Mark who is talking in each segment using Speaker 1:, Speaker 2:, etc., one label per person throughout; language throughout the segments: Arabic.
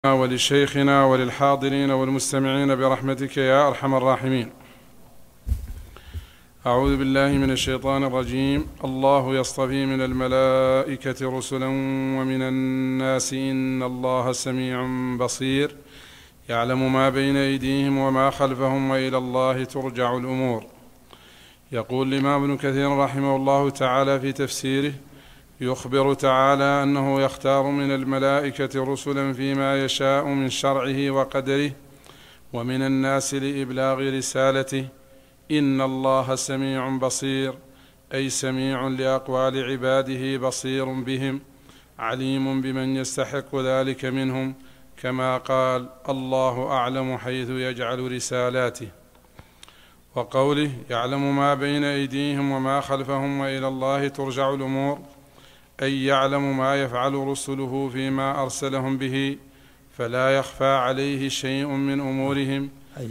Speaker 1: ولشيخنا وللحاضرين والمستمعين برحمتك يا أرحم الراحمين. أعوذ بالله من الشيطان الرجيم. الله يصطفي من الملائكة رسلا ومن الناس إن الله سميع بصير يعلم ما بين أيديهم وما خلفهم وإلى الله ترجع الأمور. يقول الإمام ابن كثير رحمه الله تعالى في تفسيره: يخبر تعالى أنه يختار من الملائكة رسلا فيما يشاء من شرعه وقدره ومن الناس لإبلاغ رسالته. إن الله سميع بصير، أي سميع لأقوال عباده بصير بهم عليم بمن يستحق ذلك منهم، كما قال: الله أعلم حيث يجعل رسالاته. وقوله: يعلم ما بين أيديهم وما خلفهم وإلى الله ترجع الأمور، أي يعلم ما يفعل رسله فيما أرسلهم به فلا يخفى عليه شيء من أمورهم.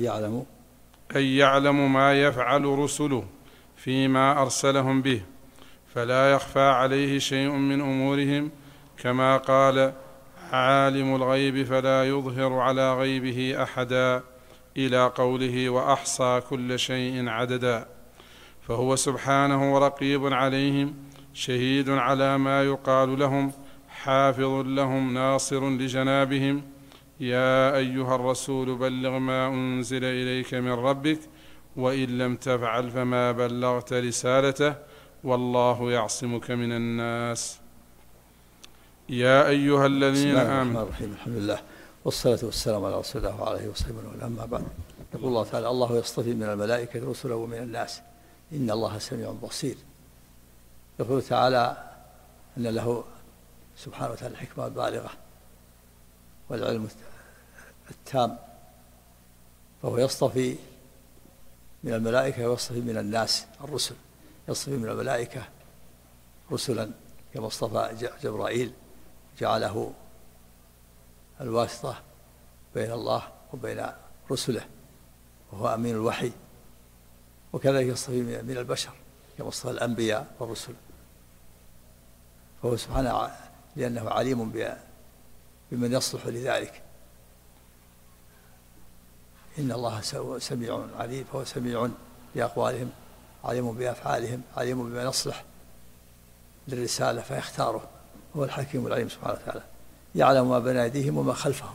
Speaker 1: أي يعلم ما يفعل رسله فيما أرسلهم به فلا يخفى عليه شيء من أمورهم، كما قال: عالم الغيب فلا يظهر على غيبه أحدا، إلى قوله: وأحصى كل شيء عددا. فهو سبحانه رقيب عليهم، شهيد على ما يقال لهم، حافظ لهم، ناصر لجنابهم. يا أيها الرسول بلغ ما أنزل إليك من ربك وإن لم تفعل فما بلغت رسالته والله يعصمك من الناس. يا أيها الذين آمنوا.
Speaker 2: الحمد لله والصلاة والسلام على رسول الله وعلى آله وصحبه وسلم. أما بعد، يقول الله تعالى: الله يصطفي من الملائكة رسلا ومن الناس إن الله سميع بصير. يقول تعالى أن له سبحانه وتعالى الحكمة البالغة والعلم التام، فهو يصطفي من الملائكة ويصطفي من الناس الرسل. يصطفي من الملائكة رسلا كما اصطفى جبرائيل، جعله الواسطة بين الله وبين رسله وهو أمين الوحي. وكذلك يصطفي من البشر كما اصطفى الأنبياء والرسل، فهو سبحانه لأنه عليم بمن يصلح لذلك. إن الله سميع عليم، فهو سميع بأقوالهم، عليم بأفعالهم، عليم بما يصلح للرسالة فيختاره. هو الحكيم العليم سبحانه وتعالى، يعلم ما بين أيديهم وما خلفهم،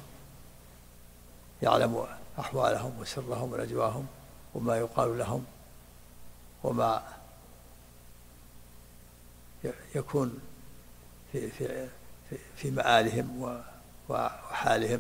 Speaker 2: يعلم أحوالهم وسرهم ونجواهم وما يقال لهم وما يكون في مآلهم وحالهم،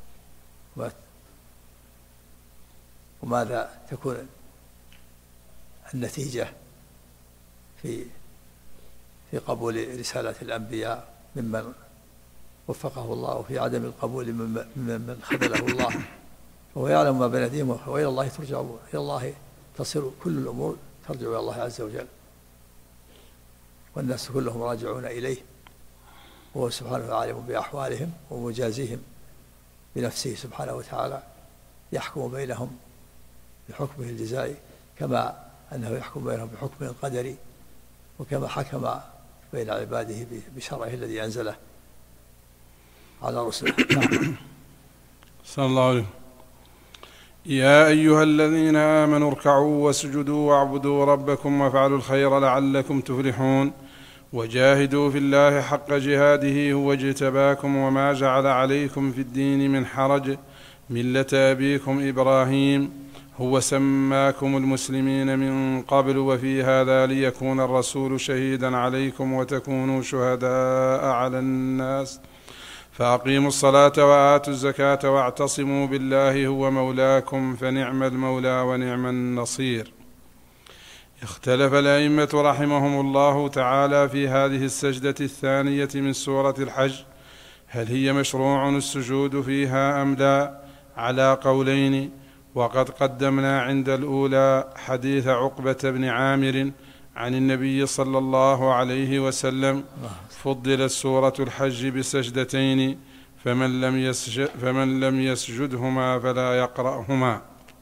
Speaker 2: وماذا تكون النتيجة في قبول رسالة الأنبياء ممن وفقه الله، وفي عدم القبول ممن خذله الله. وهو يعلم ما بين أيديهم وإلى الله ترجع، إلى الله تصير كل الأمور، ترجع إلى الله عز وجل، والناس كلهم راجعون إليه. وهو سبحانه عالم بأحوالهم ومجازيهم بنفسه سبحانه وتعالى، يحكم بينهم بحكمه الجزائي، كما أنه يحكم بينهم بحكمه القدري، وكما حكم بين عباده بشرعه الذي أنزله على رسله.
Speaker 1: صلى الله عليه. يا أيها الذين آمنوا اركعوا واسجدوا واعبدوا ربكم وافعلوا الخير لعلكم تفلحون. وجاهدوا في الله حق جهاده هو اجتباكم وما جعل عليكم في الدين من حرج ملة أبيكم إبراهيم هو سماكم المسلمين من قبل وفي هذا ليكون الرسول شهيدا عليكم وتكونوا شهداء على الناس. فأقيموا الصلاة وآتوا الزكاة واعتصموا بالله هو مولاكم فنعم المولى ونعم النصير. اختلف الأئمة رحمهم الله تعالى في هذه السجدة الثانية من سورة الحج، هل هي مشروع السجود فيها أم لا، على قولين. وقد قدمنا عند الأولى حديث عقبة بن عامر عن النبي صلى الله عليه وسلم: فضلت سورة الحج بسجدتين فمن لم يسجدهما فلا يقرأهما.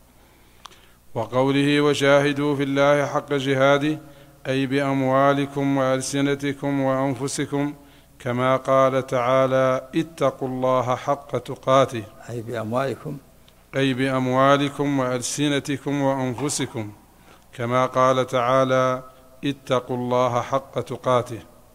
Speaker 1: وقوله: وجاهدوا في الله حق جهاده، أي بأموالكم وألسنتكم وأنفسكم، كما قال تعالى: اتقوا الله حق تقاته،
Speaker 2: أي
Speaker 1: بأموالكم وألسنتكم وأنفسكم، كما قال تعالى: اتقوا الله حق تقاته.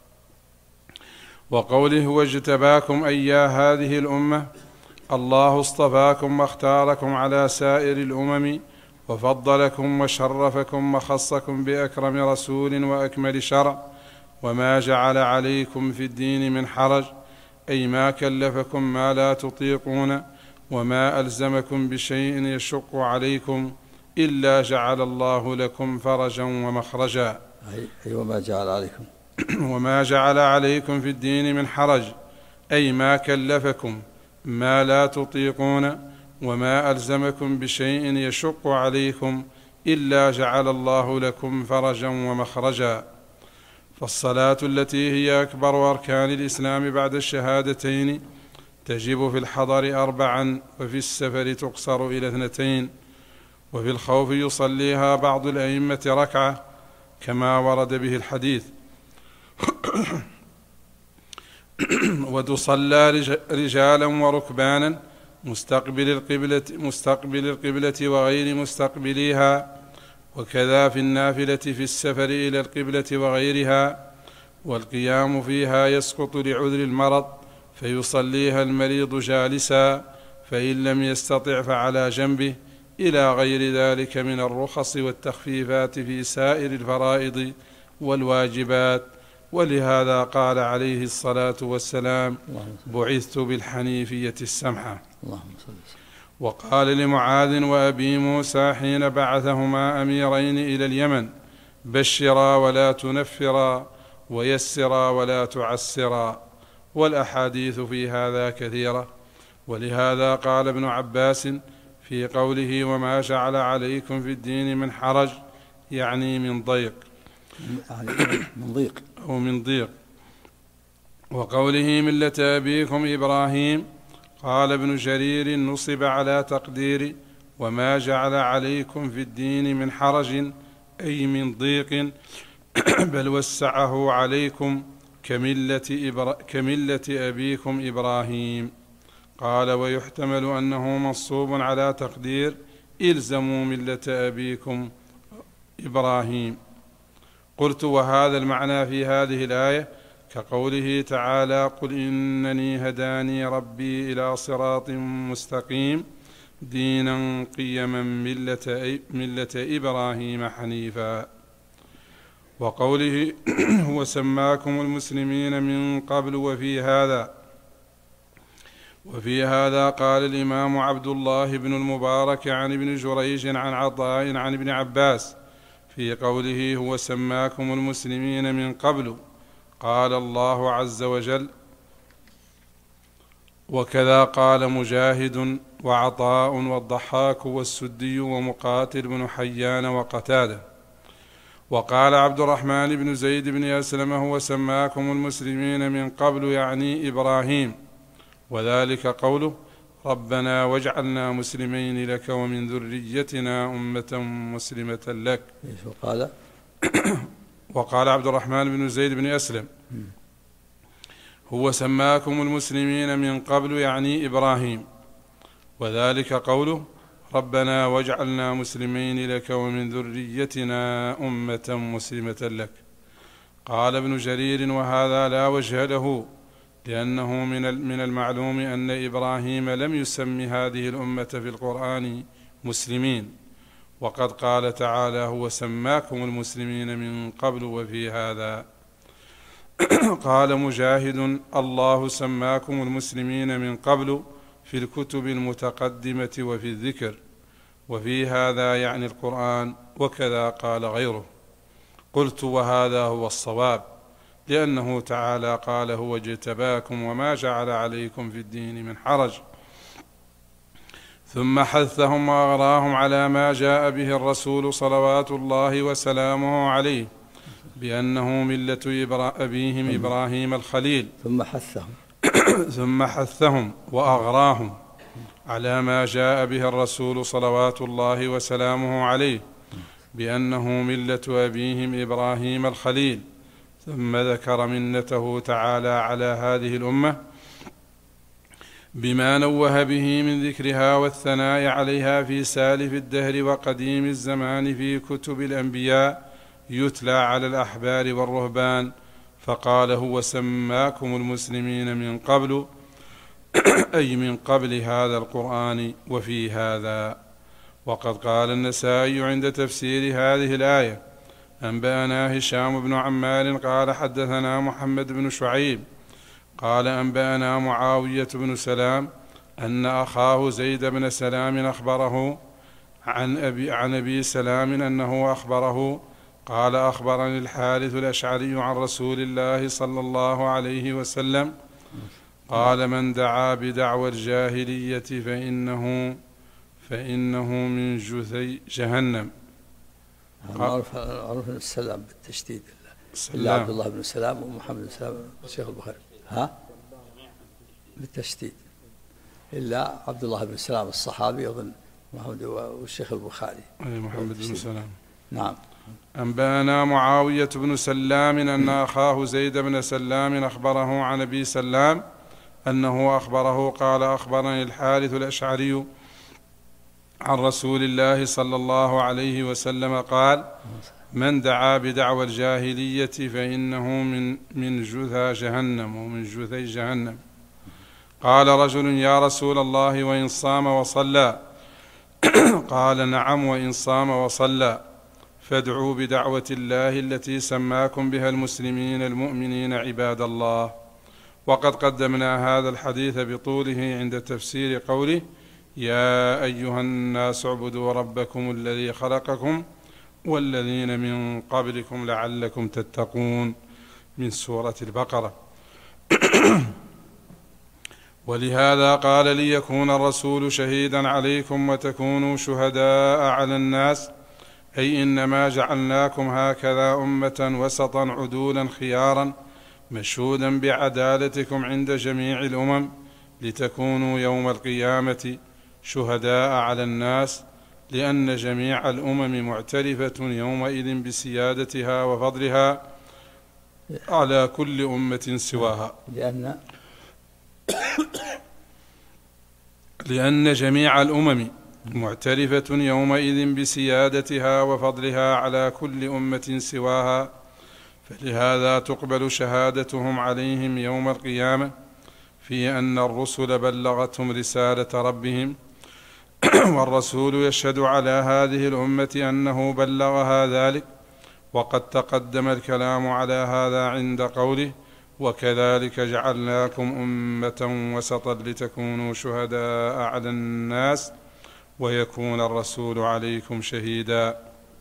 Speaker 1: وقوله: واجتباكم أي هذه الأمة، الله اصطفاكم واختاركم على سائر الأمم، وفضلكم وشرفكم وخصكم بأكرم رسول وأكمل شرع، وما جعل عليكم في الدين من حرج، أي ما كلفكم ما لا تطيقون، وما ألزمكم بشيء يشق عليكم، إلا جعل الله لكم فرجا ومخرجا.
Speaker 2: أي وما جعل عليكم
Speaker 1: وما جعل عليكم في الدين من حرج، أي ما كلفكم ما لا تطيقون، وما ألزمكم بشيء يشق عليكم، إلا جعل الله لكم فرجا ومخرجا. فالصلاة التي هي أكبر أركان الإسلام بعد الشهادتين تجب في الحضر 4، وفي السفر تقصر إلى 2، وفي الخوف يصليها بعض الأئمة ركعة كما ورد به الحديث. وتصلى رجالا وركبانا مستقبل القبلة وغير مستقبليها، وكذا في النافلة في السفر إلى القبلة وغيرها. والقيام فيها يسقط لعذر المرض، فيصليها المريض جالسا، فإن لم يستطع فعلى جنبه، إلى غير ذلك من الرخص والتخفيفات في سائر الفرائض والواجبات. ولهذا قال عليه الصلاة والسلام: بعثت بالحنيفية السمحة. وقال لمعاذ وأبي موسى حين بعثهما أميرين إلى اليمن: بشرا ولا تنفرا، ويسرا ولا تعسرا. والأحاديث في هذا كثيرة. ولهذا قال ابن عباس في قوله: وما جعل عليكم في الدين من حرج، يعني من ضيق أو من ضيق. وقوله: ملة أبيكم إبراهيم، قال ابن جرير: نصب على تقدير وما جعل عليكم في الدين من حرج، أي من ضيق، بل وسعه عليكم كملة أبيكم إبراهيم. قال: ويحتمل أنه منصوب على تقدير إلزموا ملة أبيكم إبراهيم. قلت: وهذا المعنى في هذه الآية كقوله تعالى: قل إنني هداني ربي إلى صراط مستقيم دينا قيما ملة إبراهيم حنيفا. وقوله: هو سماكم المسلمين من قبل. وفي هذا قال الإمام عبد الله بن المبارك عن ابن جريج عن عطاء عن ابن عباس في قوله: هو سماكم المسلمين من قبل، قال الله عز وجل. وكذا قال مجاهد وعطاء والضحاك والسدي ومقاتل بن حيان وقتادة. وقال عبد الرحمن بن زيد بن أسلم: هو سماكم المسلمين من قبل، يعني إبراهيم، وذلك قوله: ربنا واجعلنا مسلمين لك ومن ذريتنا أمة مسلمة لك. وقال عبد الرحمن بن زيد بن أسلم: هو سماكم المسلمين من قبل، يعني إبراهيم، وذلك قوله: ربنا واجعلنا مسلمين لك ومن ذريتنا أمة مسلمة لك. قال ابن جرير: وهذا لا وجه له، لأنه من المعلوم أن إبراهيم لم يسم هذه الأمة في القرآن مسلمين، وقد قال تعالى: هو سماكم المسلمين من قبل. وفي هذا قال مجاهد: الله سماكم المسلمين من قبل في الكتب المتقدمة وفي الذكر، وفي هذا يعني القرآن، وكذا قال غيره. قلت: وهذا هو الصواب، لأنه تعالى قال: هو اجتباكم وما جعل عليكم في الدين من حرج، ثم حثهم وأغراهم على ما جاء به الرسول صلوات الله وسلامه عليه بأنه ملة أبيهم إبراهيم الخليل. ثم حثهم وأغراهم على ما جاء به الرسول صلوات الله وسلامه عليه بأنه ملة أبيهم إبراهيم الخليل، ثم ذكر منته تعالى على هذه الأمة بما نوه به من ذكرها والثناء عليها في سالف الدهر وقديم الزمان في كتب الأنبياء يتلى على الأحبار والرهبان، فقال هو سماكم المسلمين من قبل أي من قبل هذا القرآن وفي هذا. وقد قال النسائي عند تفسير هذه الآية أنبأنا هشام بن عمار قال حدثنا محمد بن شعيب قال أنبأنا معاوية بن سلام أن أخاه زيد بن سلام أخبره عن أبي سلام أنه أخبره قال أخبرني الحارث الأشعري عن رسول الله صلى الله عليه وسلم قال من دعا بدعوى الجاهلية فإنه من جثي جهنم.
Speaker 2: معروف السلام بالتشديد إلا عبد الله بن سلام ومحمد بن سلام الشيخ البخاري بالتشديد إلا عبد الله بن سلام الصحابي أظن محمد والشيخ البخاري
Speaker 1: محمد بن سلام.
Speaker 2: نعم.
Speaker 1: أنبأنا معاوية بن سلام أن أخاه زيد بن سلام أخبره عن أبي سلام أنه أخبره قال أخبرني الحارث الأشعري عن رسول الله صلى الله عليه وسلم قال من دعا بدعوى الجاهلية فإنه من جثى جهنم ومن جثي جهنم. قال رجل يا رسول الله وإن صام وصلى قال نعم وإن صام وصلى فادعوا بدعوة الله التي سماكم بها المسلمين المؤمنين عباد الله. وقد قدمنا هذا الحديث بطوله عند تفسير قوله يا أيها الناس اعبدوا ربكم الذي خلقكم والذين من قبلكم لعلكم تتقون من سورة البقرة. ولهذا قال ليكون الرسول شهيدا عليكم وتكونوا شهداء على الناس أي إنما جعلناكم هكذا أمة وسطا عدولا خيارا مشهودا بعدالتكم عند جميع الأمم لتكونوا يوم القيامة شهداء على الناس لأن جميع الأمم معترفة يومئذ بسيادتها وفضلها على كل أمة سواها لأن جميع الأمم معترفة يومئذ بسيادتها وفضلها على كل أمة سواها، فلهذا تقبل شهادتهم عليهم يوم القيامة في أن الرسل بلغتهم رسالة ربهم والرسول يشهد على هذه الأمة أنه بلغها ذلك. وقد تقدم الكلام على هذا عند قوله وكذلك جعلناكم أمة وسطا لتكونوا شهداء على الناس ويكون الرسول عليكم شهيدا.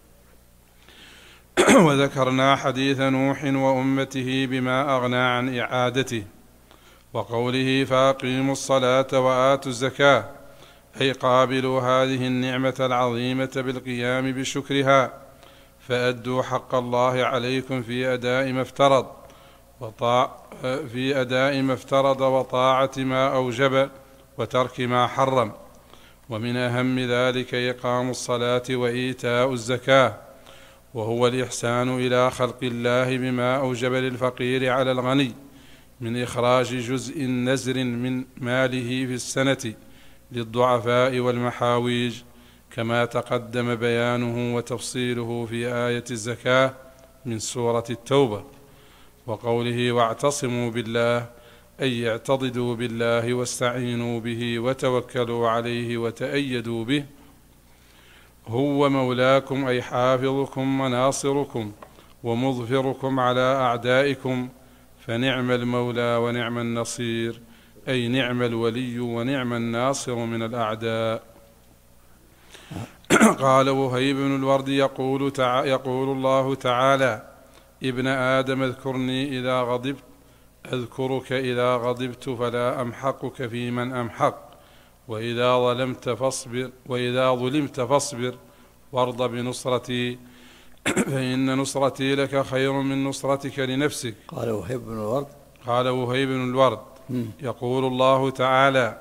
Speaker 1: وذكرنا حديث نوح وأمته بما أغنى عن إعادته، وقوله فأقيموا الصلاة وآتوا الزكاة أي قابلوا هذه النعمة العظيمة بالقيام بشكرها فأدوا حق الله عليكم في أداء ما افترض وطاعة ما أوجب وترك ما حرم. ومن أهم ذلك إقام الصلاة وإيتاء الزكاة، وهو الإحسان إلى خلق الله بما أوجب للفقير على الغني من إخراج جزء نزر من ماله في السنة للضعفاء والمحاويج كما تقدم بيانه وتفصيله في آية الزكاة من سورة التوبة. وقوله واعتصموا بالله أي اعتضدوا بالله واستعينوا به وتوكلوا عليه وتأيدوا به هو مولاكم أي حافظكم وناصركم ومظفركم على أعدائكم فنعم المولى ونعم النصير أي نعم الولي ونعم الناصر من الأعداء. قال وهيب بن الورد يقول الله تعالى ابن آدم اذكرني إذا غضبت أذكرك إذا غضبت فلا أمحقك في من أمحق وإذا ظلمت فاصبر وارض بنصرتي فإن نصرتي لك خير من نصرتك لنفسك. قال وهيب بن الورد يقول الله تعالى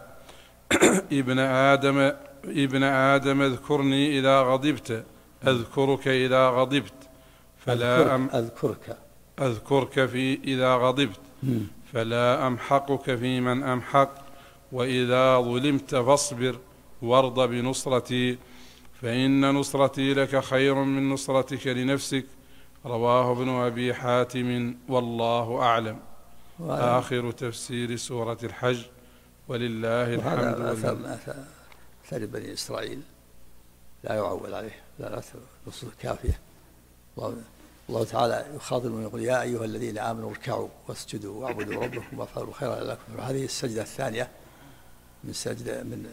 Speaker 1: ابن آدم اذكرني إذا غضبت أذكرك إذا غضبت فلا أذكرك في إذا غضبت فلا أمحقك في من أمحق، وإذا ظلمت فاصبر وارض بنصرتي، فإن نصرتي لك خير من نصرتك لنفسك. رواه ابن أبي حاتم، والله أعلم. آخر تفسير سورة الحج، ولله الحمد والمنة.
Speaker 2: أثر بني إسرائيل لا يعول عليه، لا نصوص كافية. الله تعالى يخاطب ويقول: يا أيها الذين آمنوا اركعوا واسجدوا واعبدوا ربكم وافعلوا الخير لعلكم. هذه السجدة الثانية من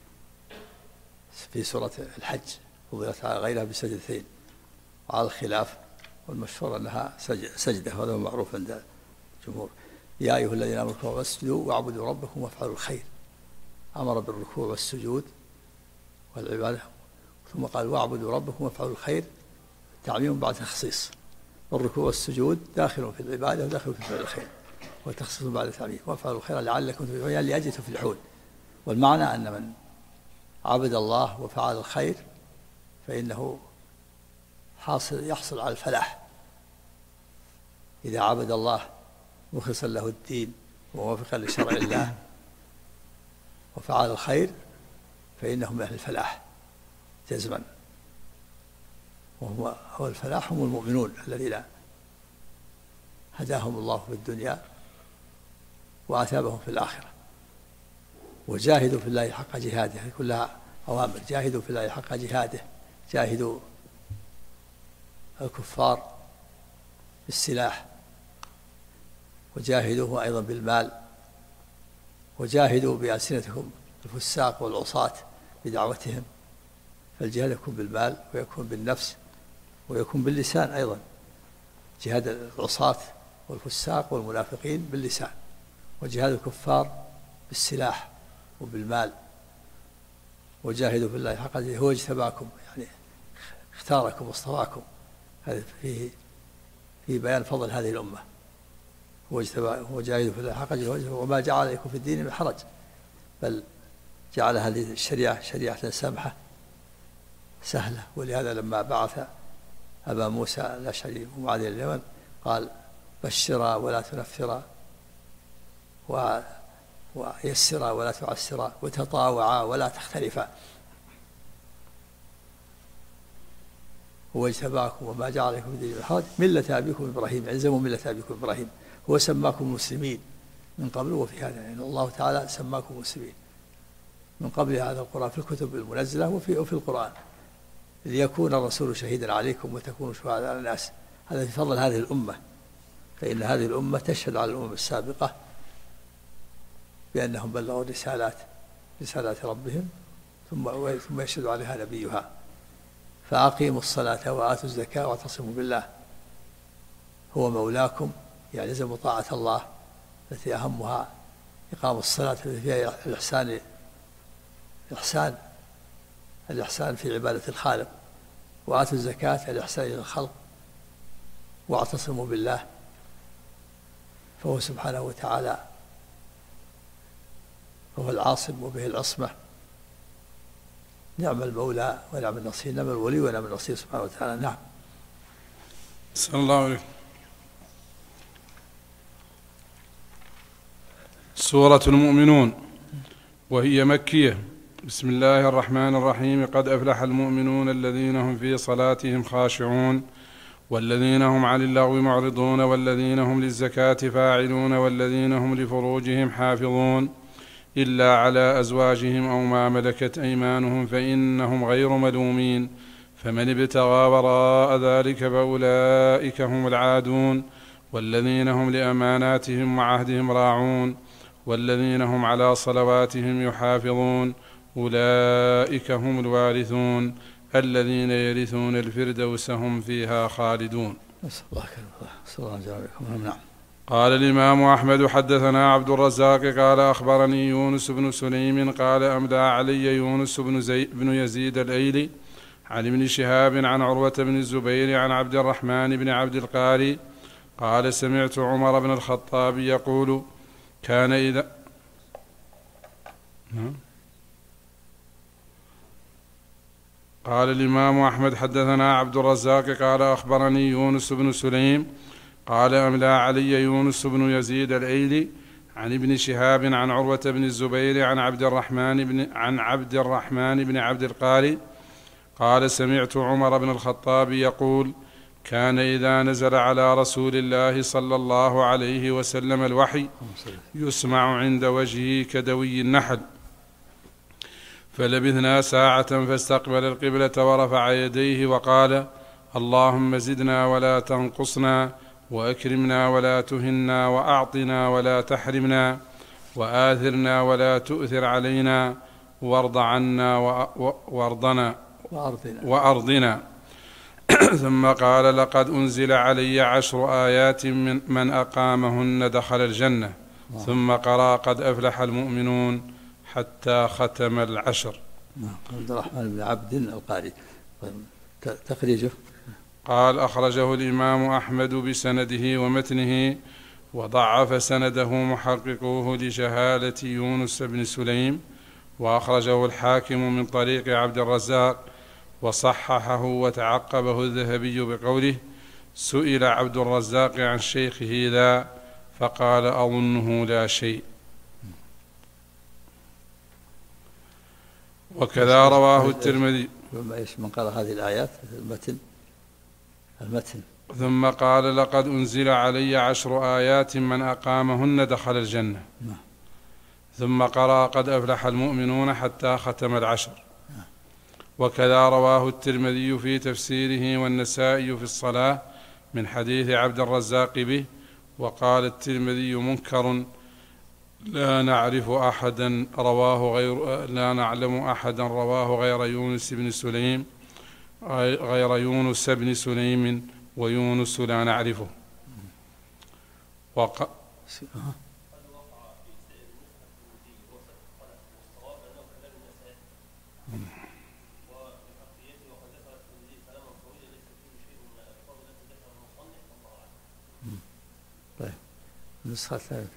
Speaker 2: في سورة الحج، فضلت على غيرها بسجدتين وعلى الخلاف، والمشهور أنها سجدة، وهذا معروف عند الجمهور. يا أيها الذين آمنوا اركعوا واسجدوا واعبدوا ربكم وافعلوا الخير، أمر بالركوع والسجود والعبادة، ثم قال: واعبدوا ربكم وافعلوا الخير، تعميم بعد تخصيص. الركوع والسجود داخل في العبادة وداخل في فعل الخير، وتخصيص بعد تعميم. وافعلوا الخير لعلكم تفلحون، يعني لأجل تفلحون. والمعنى أن من عبد الله وفعل الخير فإنه يحصل على الفلاح. إذا عبد الله مخلصا له الدين وموافقا لشرع الله وفعل الخير فإنه من أهل الفلاح جزما. هو الفلاح هم المؤمنون الذين هداهم الله في الدنيا وأثابهم في الآخرة. وجاهدوا في الله حق جهاده، كلها أوامر. جاهدوا في الله حق جهاده، جاهدوا الكفار بالسلاح، وجاهدوه أيضا بالمال، وجاهدوا بألسنتكم الفساق والعصاة بدعوتهم. فالجهاد يكون بالمال ويكون بالنفس ويكون باللسان أيضا. جهاد العصاة والفساق والمنافقين باللسان، وجهاد الكفار بالسلاح وبالمال. وجاهدوا في الله حق جهاده، هو اجتباكم، يعني اختاركم واصطفاكم. هذا فيه بيان فضل هذه الأمة. وجاهدوا في الله حق جهاده وما جعل عليكم في الدين من حرج، بل جعل هذه الشريعة شريعة سمحة سهلة. ولهذا لما بعث أبا موسى الأشعري ومعاذ إلى اليمن قال: بشرا ولا تنفرا، ويسرا ولا تعسرا، وتطاوعا ولا تختلفا. هو اجتباكم وما جعل عليكم في الدين من حرج ملة أبيكم إبراهيم، الزموا ملة أبيكم إبراهيم. هو سماكم مسلمين من قبل وفي هذا، يعني الله تعالى سماكم مسلمين من قبل هذا القرآن في الكتب المنزلة وفي القرآن، ليكون الرسول شهيدا عليكم وتكونوا شهداء على الناس. هذا في فضل هذه الأمة، فإن هذه الأمة تشهد على الأمم السابقة بأنهم بلغوا رسالات ربهم، ثم يشهد عليها نبيها. فأقيموا الصلاة وآتوا الزكاة واعتصموا بالله، هو مولاكم، يعني لزموا طاعة الله التي أهمها إقام الصلاة التي فيها الإحسان في عبادة الخالق، وآتوا الزكاة الإحسان إلى الخلق، واعتصموا بالله. فهو سبحانه وتعالى هو العاصم وبه العصمة. نعم المولى ونعم النصير، نعم الولي ونعم النصير سبحانه وتعالى. نعم.
Speaker 1: صلى الله عليه. سورة المؤمنون وهي مكية. بسم الله الرحمن الرحيم. قد أفلح المؤمنون الذين هم في صلاتهم خاشعون والذين هم عن اللغو معرضون والذين هم للزكاة فاعلون والذين هم لفروجهم حافظون إلا على أزواجهم أو ما ملكت أيمانهم فإنهم غير ملومين، فمن ابتغى وراء ذلك فأولئك هم العادون، والذين هم لأماناتهم وعهدهم راعون والذين هم على صلواتهم يحافظون أولئك هم الوارثون الذين يرثون الفردوس هم فيها خالدون. قال الإمام أحمد: حدثنا عبد الرزاق قال أخبرني يونس بن سليم قال أملى علي يونس بن يزيد الأيلي عن ابن شهاب عن عروة بن الزبير عن عبد الرحمن بن عبد القاري قال: سمعت عمر بن الخطاب يقول: كان إذا قال الإمام أحمد: حدثنا عبد الرزاق قال أخبرني يونس بن سليم قال أملى علي يونس بن يزيد الأيلي عن ابن شهاب عن عروة بن الزبير عن عبد الرحمن بن عبد القاري قال سمعت عمر بن الخطاب يقول كان إذا نزل على رسول الله صلى الله عليه وسلم الوحي يسمع عند وجهه كدوي النحل، فلبثنا ساعة فاستقبل القبلة ورفع يديه وقال اللهم زدنا ولا تنقصنا وأكرمنا ولا تهنا وأعطنا ولا تحرمنا وآثرنا ولا تؤثر علينا وارض عنا وأرضنا ثم قال لقد أنزل علي 10 آيات من أقامهن دخل الجنة، ثم قرأ قد أفلح المؤمنون حتى ختم 10.
Speaker 2: عبد الرحمن بن عبد القاري. تخريجه
Speaker 1: قال أخرجه الإمام أحمد بسنده ومتنه، وضعف سنده محققوه لجهالة يونس بن سليم، وأخرجه الحاكم من طريق عبد الرزاق وصححه وتعقبه الذهبي بقوله سئل عبد الرزاق عن شيخه ذا فقال أظنه لا شيء. وكذا رواه الترمذي.
Speaker 2: من قرأ هذه الآيات المتن
Speaker 1: ثم قال لقد أنزل علي 10 آيات من أقامهن دخل الجنة، ثم قرأ قد أفلح المؤمنون حتى ختم 10. وكذا رواه الترمذي في تفسيره والنسائي في الصلاة من حديث عبد الرزاق به. وقال الترمذي منكر لا نعلم أحدا رواه غير يونس بن سليم ويونس لا نعرفه.
Speaker 2: طيب النسخة الثالثة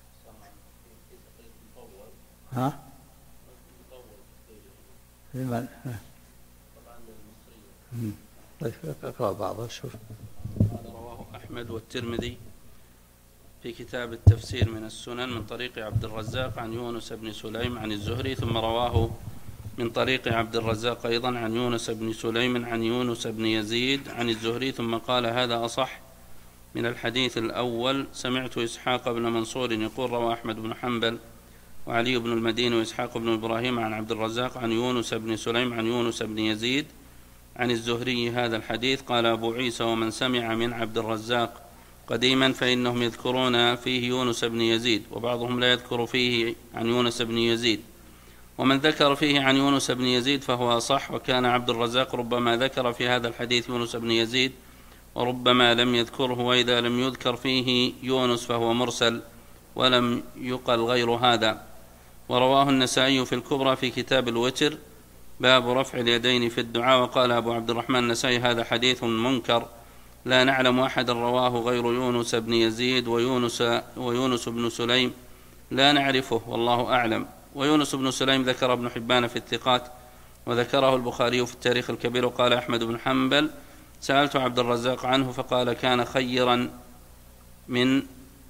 Speaker 2: طيب اقرأ بعضها شوف.
Speaker 3: رواه أحمد والترمذي في كتاب التفسير من السنن من طريق عبد الرزاق عن يونس بن سليم عن الزهري، ثم رواه من طريق عبد الرزاق أيضا عن يونس بن سليم عن يونس بن يزيد عن الزهري، ثم قال هذا أصح من الحديث الأول. سمعت إسحاق بن منصور يقول روى أحمد بن حنبل وعلي بن المديني وإسحاق بن إبراهيم عن عبد الرزاق عن يونس بن سليم عن يونس بن يزيد عن الزهري هذا الحديث. قال أبو عيسى ومن سمع من عبد الرزاق قديما فإنهم يذكرون فيه يونس بن يزيد، وبعضهم لا يذكر فيه عن يونس بن يزيد، ومن ذكر فيه عن يونس بن يزيد فهو أصح. وكان عبد الرزاق ربما ذكر في هذا الحديث يونس بن يزيد وربما لم يذكره، وإذا لم يذكر فيه يونس فهو مرسل ولم يقل غير هذا. ورواه النسائي في الكبرى في كتاب الوتر باب رفع اليدين في الدعاء. وقال أبو عبد الرحمن النسائي هذا حديث منكر لا نعلم أحدا رواه غير يونس بن يزيد ويونس بن سليم لا نعرفه والله أعلم. ويونس بن سليم ذكر ابن حبان في الثقات وذكره البخاري في التاريخ الكبير. وقال أحمد بن حنبل سألت عبد الرزاق عنه فقال كان خيرا من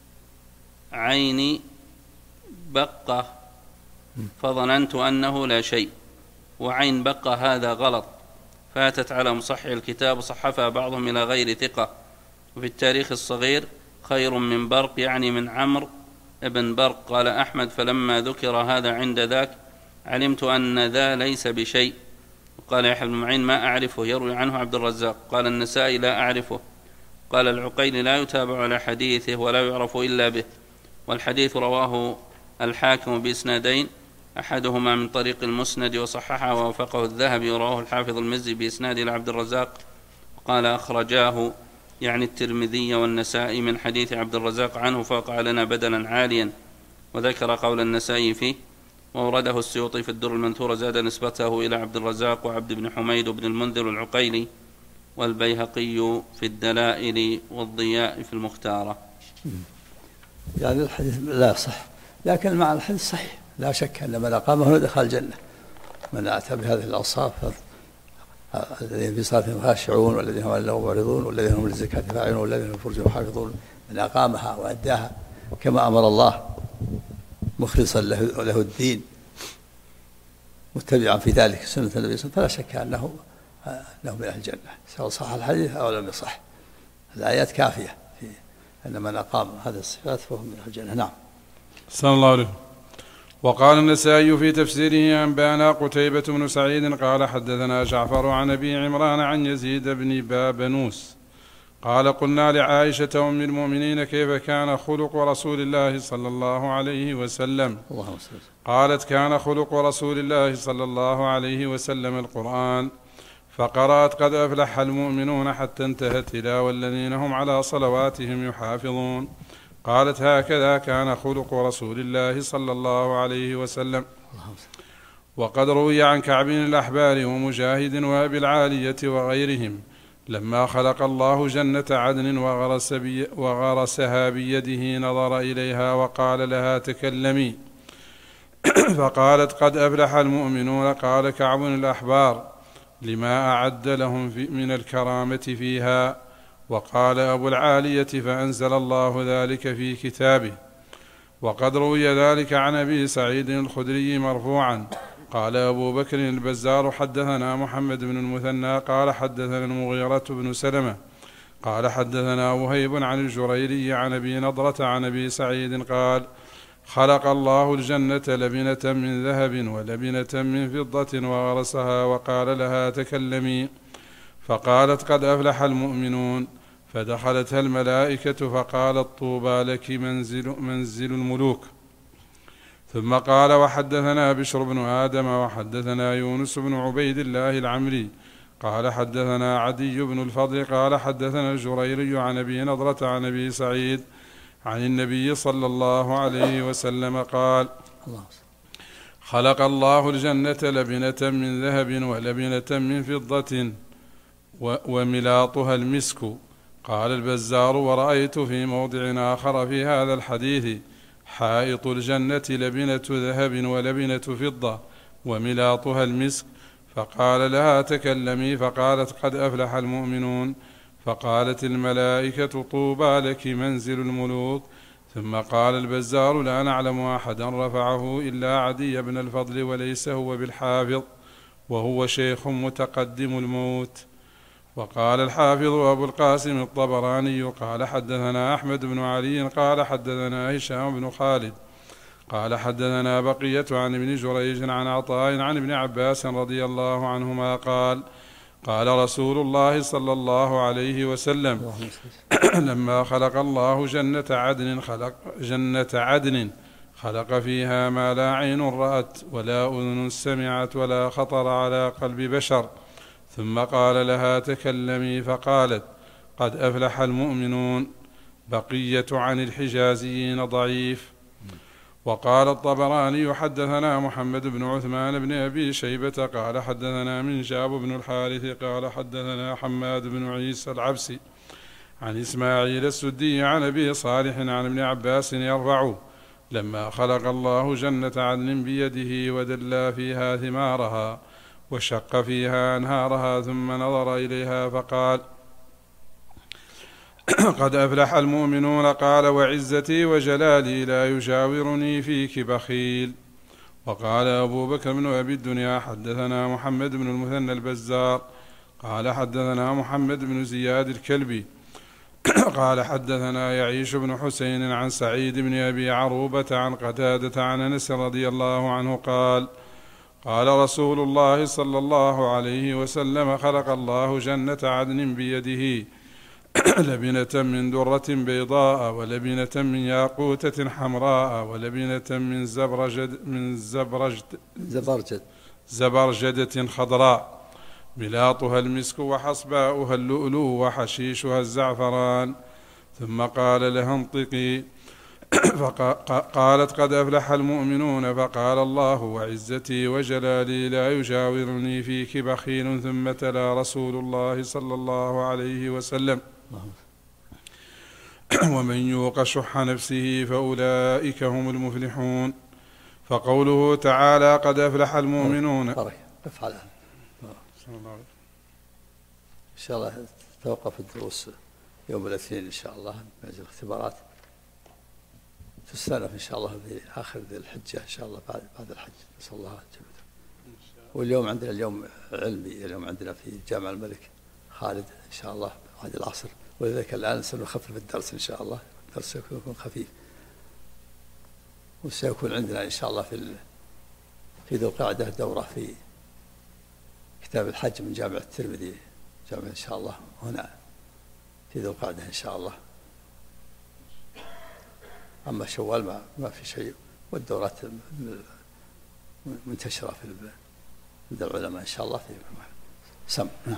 Speaker 3: عين بقة فظننت أنه لا شيء، وعين بقة هذا غلط، فاتت على مصحح الكتاب وصحفها بعضهم إلى غير ثقة. وفي التاريخ الصغير خير من برق يعني من عمرو ابن برق. قال أحمد فلما ذكر هذا عند ذاك علمت أن ذا ليس بشيء. وقال يحيى بن معين ما أعرفه يروي عنه عبد الرزاق. قال النسائي لا أعرفه. قال العقيلي لا يتابع على حديثه ولا يعرف إلا به. والحديث رواه الحاكم بإسنادين أحدهما من طريق المسند وصححه ووافقه الذهبي، ورواه الحافظ المزي بإسناد إلى عبد الرزاق. قال أخرجاه يعني الترمذي والنسائي من حديث عبد الرزاق عنه فوقع لنا بدلا عاليا. وذكر قول النسائي فيه. وورده السيوطي في الدر المنثور زاد نسبته إلى عبد الرزاق وعبد بن حميد وابن المنذر العقيلي، والبيهقي في الدلائل والضياء في المختارة.
Speaker 2: يعني الحديث لا صح، لكن مع الحديث صحيح لا شك أن من أقامه دخل الجنة، من أتى بهذه الأوصاف الذين في صلاتهم خاشعون والذين هم عن اللغو معرضون والذين هم للزكاة فاعلون والذين هم لفروجهم حافظون، من أقامها وأداها كما أمر الله مخلصا له الدين متبعا في ذلك سنة النبي صلى الله عليه وسلم، فلا شك أنه من أهل الجنة سواء صح الحديث أو لم يصح. الآيات كافية في أن من أقام هذه الصفات فهو من أهل الجنة. نعم.
Speaker 1: صلى الله عليه. وقال النسائي في تفسيره: أنبانا قتيبة بن سعيد قال حدثنا جعفر عن أبي عمران عن يزيد بن بابنوس قال قلنا لعائشة أم المؤمنين كيف كان خلق رسول الله صلى الله عليه وسلم؟ قالت: كان خلق رسول الله صلى الله عليه وسلم القرآن، فقرأت قد أفلح المؤمنون حتى انتهت إلى والذين هم على صلواتهم يحافظون. قالت: هكذا كان خلق رسول الله صلى الله عليه وسلم. وقد روي عن كعب الأحبار ومجاهد وأبي العالية وغيرهم لما خلق الله جنة عدن وغرسها بيده نظر إليها وقال لها: تكلمي. فقالت: قد أفلح المؤمنون. قال كعب الأحبار: لما أعد لهم من الكرامة فيها. وقال أبو العالية: فأنزل الله ذلك في كتابه. وقد روي ذلك عن أبي سعيد الخدري مرفوعا قال أبو بكر البزار: حدثنا محمد بن المثنى قال حدثنا المغيرة بن سلمة قال حدثنا وهيب عن الجريري عن أبي نضرة عن أبي سعيد قال: خلق الله الجنة لبنة من ذهب ولبنة من فضة وغرسها وقال لها: تكلمي. فقالت: قد أفلح المؤمنون. فدخلتها الملائكة فقالت: طوبى لك منزل الملوك. ثم قال: وحدثنا بشر بن آدم وحدثنا يونس بن عبيد الله العمري قال حدثنا عدي بن الفضل قال حدثنا الجريري عن أبي نضرة عن أبي سعيد عن النبي صلى الله عليه وسلم قال: خلق الله الجنة لبنة من ذهب ولبنة من فضة وملاطها المسك. قال البزار: ورأيت في موضع آخر في هذا الحديث: حائط الجنة لبنة ذهب ولبنة فضة وملاطها المسك. فقال لها: تكلمي. فقالت: قد أفلح المؤمنون. فقالت الملائكة: طوبى لك منزل الملوك. ثم قال البزار: لا نعلم أحدا رفعه إلا عدي بن الفضل وليس هو بالحافظ وهو شيخ متقدم الموت. وقال الحافظ أبو القاسم الطبراني قال حدثنا أحمد بن علي قال حدثنا هشام بن خالد قال حدثنا بقية عن ابن جريج عن عطاء عن ابن عباس رضي الله عنهما قال: قال رسول الله صلى الله عليه وسلم: لما خلق الله جنة عدن خلق فيها ما لا عين رأت ولا أذن سمعت ولا خطر على قلب بشر. ثم قال لها: تكلمي. فقالت: قد أفلح المؤمنون. بقية عن الحجازيين ضعيف. وقال الطبراني: حدثنا محمد بن عثمان بن أبي شيبة قال حدثنا منجاب بن الحارث قال حدثنا حماد بن عيسى العبسي عن إسماعيل السدي عن أبي صالح عن ابن عباس يرفع: لما خلق الله جنة عدن بيده ودلى فيها ثمارها وشق فيها أنهارها ثم نظر إليها فقال: قد أفلح المؤمنون. قال: وعزتي وجلالي لا يجاورني فيك بخيل. وقال أبو بكر بن أبي الدنيا: حدثنا محمد بن المثنى البزار قال حدثنا محمد بن زياد الكلبي قال حدثنا يعيش بن حسين عن سعيد بن أبي عروبة عن قتادة عن أنس رضي الله عنه قال: قال رسول الله صلى الله عليه وسلم: خلق الله جنة عدن بيده لبنة من درة بيضاء ولبنة من ياقوتة حمراء ولبنة من زبرجدة خضراء ملاطها المسك وحصباؤها اللؤلؤ وحشيشها الزعفران. ثم قال لها: انطقي. فقالت: قد أفلح المؤمنون. فقال الله: وعزتي وجلالي لا يجاورني فيك بخيل. ثم تلا رسول الله صلى الله عليه وسلم: ومن يوق شح نفسه فأولئك هم المفلحون. فقوله تعالى: قد أفلح المؤمنون.
Speaker 2: إن شاء الله توقف الدروس يوم الاثنين إن شاء الله، منزل الاختبارات تستأنف إن شاء الله في آخر ذي الحجة إن شاء الله، بعد الحج، نسأل الله الجنة. واليوم عندنا اليوم علمي، اليوم عندنا في جامع الملك خالد إن شاء الله بعد العصر، ولذلك الآن سنخفف الدرس إن شاء الله، الدرس يكون خفيف. وسيكون عندنا إن شاء الله في ذو القعدة دورة في كتاب الحج من جامع الترمذي، جامع إن شاء الله هنا في ذو القعدة إن شاء الله. أما شوال ما في شيء، والدورات منتشرة عند العلماء إن شاء الله في سم. نعم.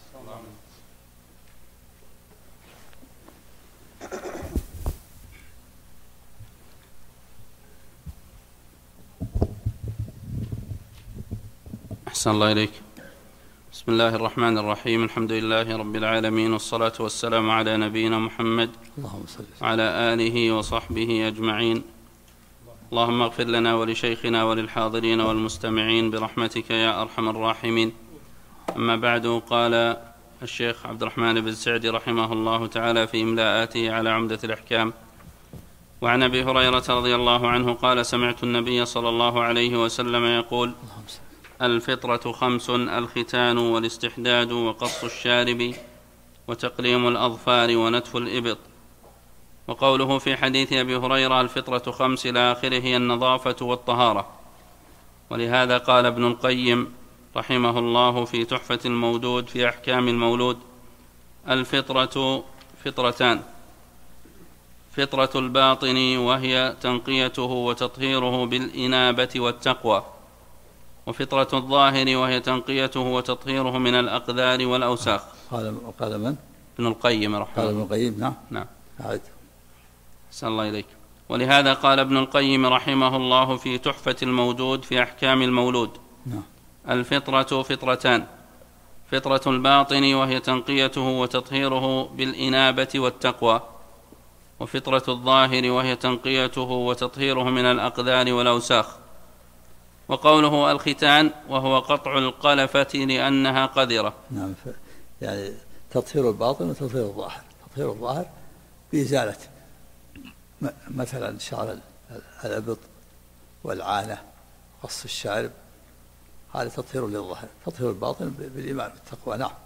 Speaker 3: أحسن الله إليك. بسم الله الرحمن الرحيم، الحمد لله رب العالمين، والصلاة والسلام على نبينا محمد وعلى آله وصحبه أجمعين. اللهم اغفر لنا ولشيخنا وللحاضرين والمستمعين برحمتك يا أرحم الراحمين. أما بعد، قال الشيخ عبد الرحمن بن سعدي رحمه الله تعالى في إملاءاته على عمدة الأحكام: وعن أبي هريرة رضي الله عنه قال: سمعت النبي صلى الله عليه وسلم يقول: الفطرة 5: الختان والاستحداد وقص الشارب وتقليم الأظفار ونتف الإبط. وقوله في حديث أبي هريرة الفطرة 5 إلى آخره هي النظافة والطهارة. ولهذا قال ابن القيم رحمه الله في تحفة المودود في أحكام المولود: الفطرة فطرتان: فطرة الباطن وهي تنقيته وتطهيره بالإنابة والتقوى، وفطرة الظاهر وهي تنقيته وتطهيره من الأقذار والأوساخ.
Speaker 2: قال من؟
Speaker 3: ابن القيم رحمه الله.
Speaker 2: قال ابن القيم. نعم.
Speaker 3: أحسن الله إليك. ولهذا قال ابن القيم رحمه الله في تحفة المودود في أحكام المولود: الفطرة فطرتان: فطرة الباطن وهي تنقيته وتطهيره بالإنابة والتقوى، وفطرة الظاهر وهي تنقيته وتطهيره من الأقذار والأوساخ. وقوله الختان وهو قطع القلفة لأنها قذرة.
Speaker 2: نعم، يعني تطهير الباطن وتطهير الظاهر. تطهير الظاهر بإزالة مثلا شعر الإبط والعانة، قص الشارب، هذا تطهير للظاهر. تطهير الباطن بالإيمان والتقوى. نعم.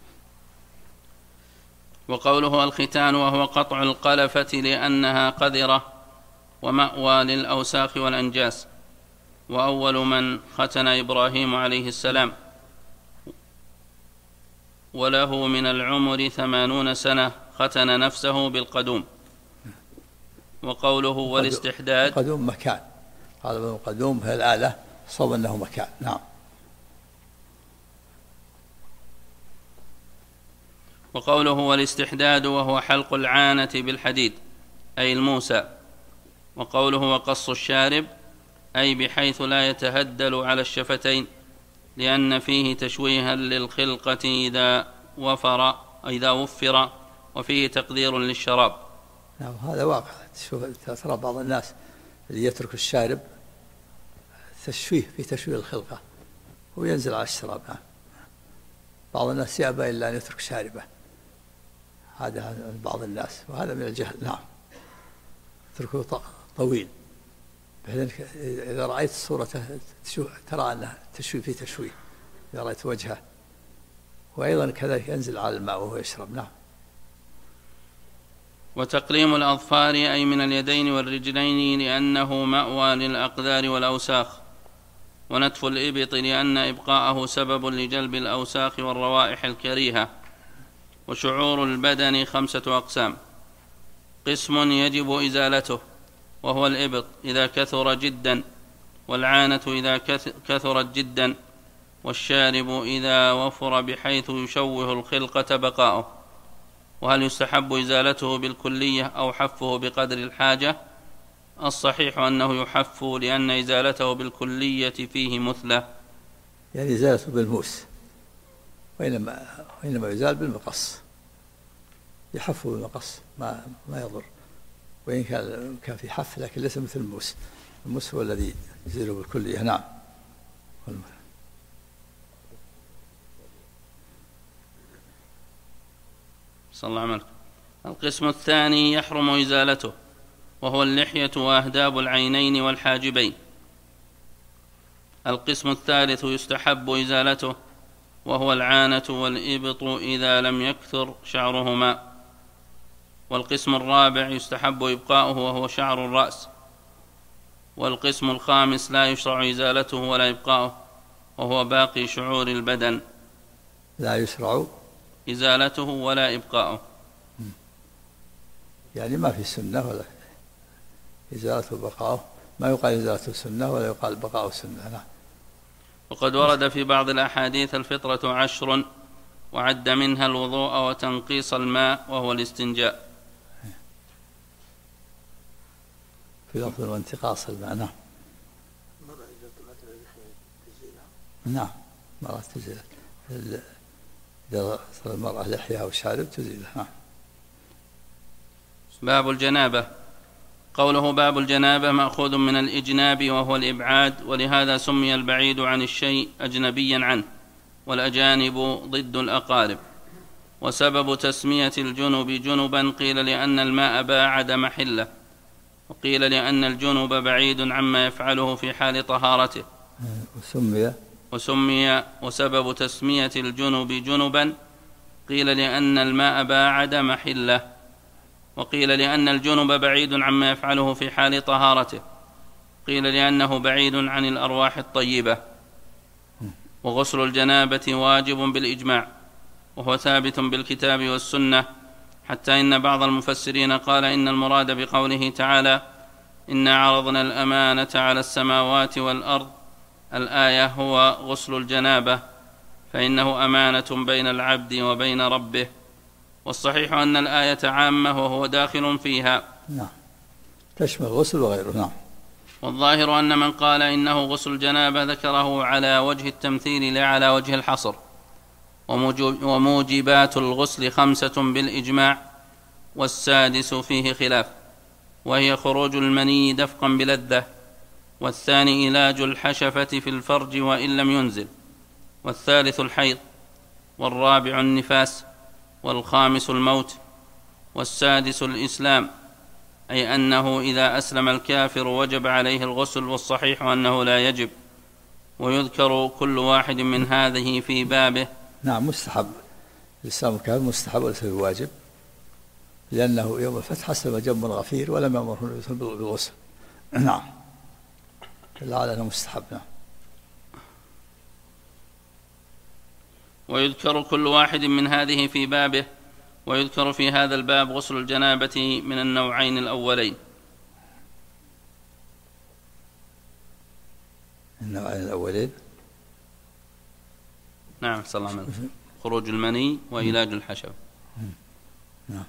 Speaker 3: وقوله الختان وهو قطع القلفة لأنها قذرة ومأوى للأوساخ والأنجاس. وأول من ختن إبراهيم عليه السلام وله من العمر 80 سنة ختن نفسه بالقدوم. وقوله والاستحداد،
Speaker 2: قدوم مكان، هذا القدوم هي الآلة، صوب أنه مكان. نعم.
Speaker 3: وقوله والاستحداد وهو حلق العانة بالحديد أي الموسى. وقوله وقص الشارب أي بحيث لا يتهدل على الشفتين، لأن فيه تشويها للخلقة إذا وفر، وفيه تقدير للشراب.
Speaker 2: نعم، هذا واقع. ترى بعض الناس اللي يترك الشارب في تشويه الخلقة وينزل على الشراب. نعم. بعض الناس يأبى إلا أن يترك شاربه، هذا بعض الناس، وهذا من الجهل. نعم. تركه طويل بحيث إذا رأيت صورته ترى أنه تشويه في تشويه، إذا رأيت وجهه. وأيضا كذلك ينزل على الماء وهو يشرب. نعم.
Speaker 3: وتقليم الأظفار أي من اليدين والرجلين لأنه مأوى للأقذار والأوساخ. ونتف الإبط لأن إبقاءه سبب لجلب الأوساخ والروائح الكريهة. وشعور البدن 5 أقسام: قسم يجب إزالته وهو الإبط إذا كثر جدا، والعانة إذا كثرت جدا، والشارب إذا وفر بحيث يشوه الخلقة بقاؤه. وهل يستحب إزالته بالكلية أو حفه بقدر الحاجة؟ الصحيح أنه يحف، لأن إزالته بالكلية فيه مثلة،
Speaker 2: يعني إزالته بالموس، وإنما يزال بالمقص، يحف بالمقص ما يضر. وإن كان في حف لكن ليس مثل الموس. الموس هو الذي يزيله بالكلية. نعم.
Speaker 3: صلى الله عليه وسلم. القسم الثاني يحرم إزالته، وهو اللحية وأهداب العينين والحاجبين. القسم الثالث يستحب إزالته، وهو العانة والإبط إذا لم يكثر شعرهما. والقسم الرابع يستحب إبقاؤه، وهو شعر الرأس. والقسم الخامس لا يشرع إزالته ولا إبقاؤه، وهو باقي شعور البدن.
Speaker 2: لا يشرع
Speaker 3: إزالته ولا إبقاؤه،
Speaker 2: يعني ما في سنة ولا إزالته وبقاؤه، ما يقال إزالته سنة ولا يقال بقاؤه سنة. نعم.
Speaker 3: وقد ورد في بعض الأحاديث الفطرة 10، وعد منها الوضوء وتنقيص الماء وهو الاستنجاء.
Speaker 2: في لفظ وانتقاص الماء. نعم. نعم، مرأة تزيل إذا صار المرأة لحية أو شارب تزيلها. نعم.
Speaker 3: باب الجنابة. قوله باب الجنابة مأخوذ من الإجناب، وهو الإبعاد، ولهذا سمي البعيد عن الشيء أجنبيا عنه، والأجانب ضد الأقارب. وسبب تسمية الجنب جنبا قيل لأن الماء باعد محله، وقيل لأن الجنب بعيد عما يفعله في حال طهارته. وسبب تسمية الجنب جنبا قيل لأن الماء باعد محله، وقيل لأن الجنب بعيد عما يفعله في حال طهارته، قيل لأنه بعيد عن الأرواح الطيبة. وغسل الجنابة واجب بالإجماع، وهو ثابت بالكتاب والسنة، حتى إن بعض المفسرين قال إن المراد بقوله تعالى إنا عرضنا الأمانة على السماوات والأرض الآية هو غسل الجنابة، فإنه أمانة بين العبد وبين ربه. والصحيح أن الآية عامة وهو داخل فيها.
Speaker 2: نعم، تشمل غسل وغيره. نعم.
Speaker 3: والظاهر أن من قال إنه غسل الجنابة ذكره على وجه التمثيل لا على وجه الحصر. وموجبات الغسل 5 بالإجماع، والسادس فيه خلاف، وهي خروج المني دفقا بلذة، والثاني إيلاج الحشفة في الفرج وإن لم ينزل، والثالث الحيض، والرابع النفاس، والخامس الموت، والسادس الإسلام، أي أنه إذا أسلم الكافر وجب عليه الغسل، والصحيح أنه لا يجب. ويذكر كل واحد من هذه في بابه.
Speaker 2: نعم، مستحب. الإسلام الكافر مستحب وليس بواجب، لأنه يوم الفتح أسلم جنب غفير ولم يأمره بالغسل. نعم، على أنه مستحب. نعم.
Speaker 3: ويذكر كل واحد من هذه في بابه. ويذكر في هذا الباب غسل الجنابة من النوعين الأولين.
Speaker 2: النوعين الأولين.
Speaker 3: نعم، صلى الله عليه وسلم. خروج المني وإيلاج الحشف.
Speaker 2: نعم.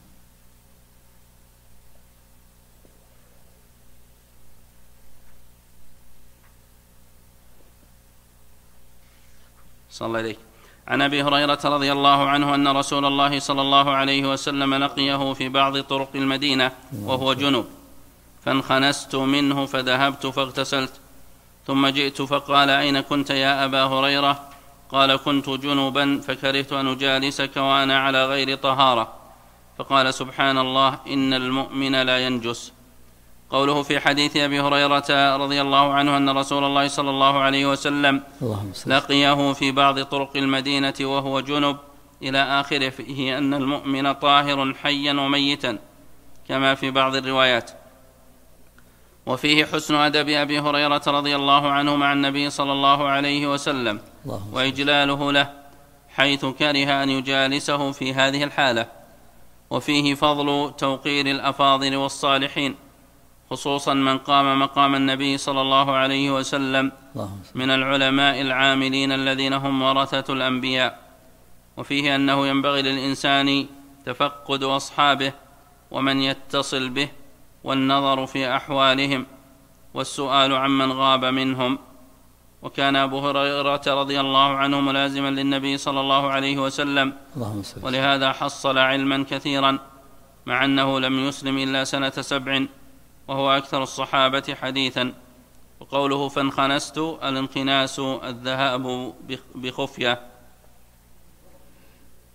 Speaker 3: صلى الله عليه. عن أبي هريرة رضي الله عنه أن رسول الله صلى الله عليه وسلم لقيه في بعض طرق المدينة وهو جنب، فانخنست منه فذهبت فاغتسلت، ثم جئت فقال أين كنت يا أبا هريرة؟ قال كنت جنبا فكرهت أن أجالسك وأنا على غير طهارة. فقال سبحان الله إن المؤمن لا ينجس. قوله في حديث أبي هريرة رضي الله عنه أن رسول الله صلى الله عليه وسلم لقيه في بعض طرق المدينة وهو جنب إلى آخره، فيه أن المؤمن طاهر حيا وميتا كما في بعض الروايات. وفيه حسن أدب أبي هريرة رضي الله عنه مع النبي صلى الله عليه وسلم وإجلاله له، حيث كره أن يجالسه في هذه الحالة. وفيه فضل توقير الأفاضل والصالحين، خصوصا من قام مقام النبي صلى الله عليه وسلم من العلماء العاملين الذين هم ورثة الأنبياء. وفيه أنه ينبغي للإنسان تفقد أصحابه ومن يتصل به، والنظر في أحوالهم، والسؤال عمن غاب منهم. وكان أبو هريرة رضي الله عنه ملازما للنبي صلى الله عليه وسلم، ولهذا حصل علما كثيرا، مع أنه لم يسلم إلا سنة 7، وهو أكثر الصحابة حديثا. وقوله فانخنست، الانخناس الذهاب بخفية.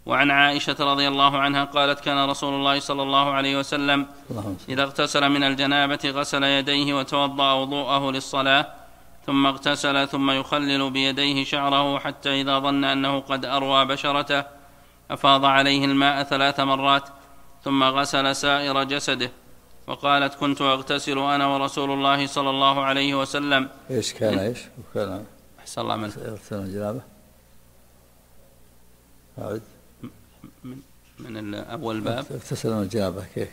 Speaker 3: وعن عائشة رضي الله عنها قالت كان رسول الله صلى الله عليه وسلم إذا اغتسل من الجنابة غسل يديه وتوضأ وضوءه للصلاة ثم اغتسل ثم يخلل بيديه شعره حتى إذا ظن أنه قد أروى بشرته أفاض عليه الماء 3 مرات ثم غسل سائر جسده. وقالت كنت أغتسل أنا ورسول الله صلى الله عليه وسلم.
Speaker 2: إيش كان إيش؟ وكان
Speaker 3: أحسن الله منك.
Speaker 2: اغتسل الجنابة أعد
Speaker 3: من أول باب.
Speaker 2: اغتسل من الجنابة كيف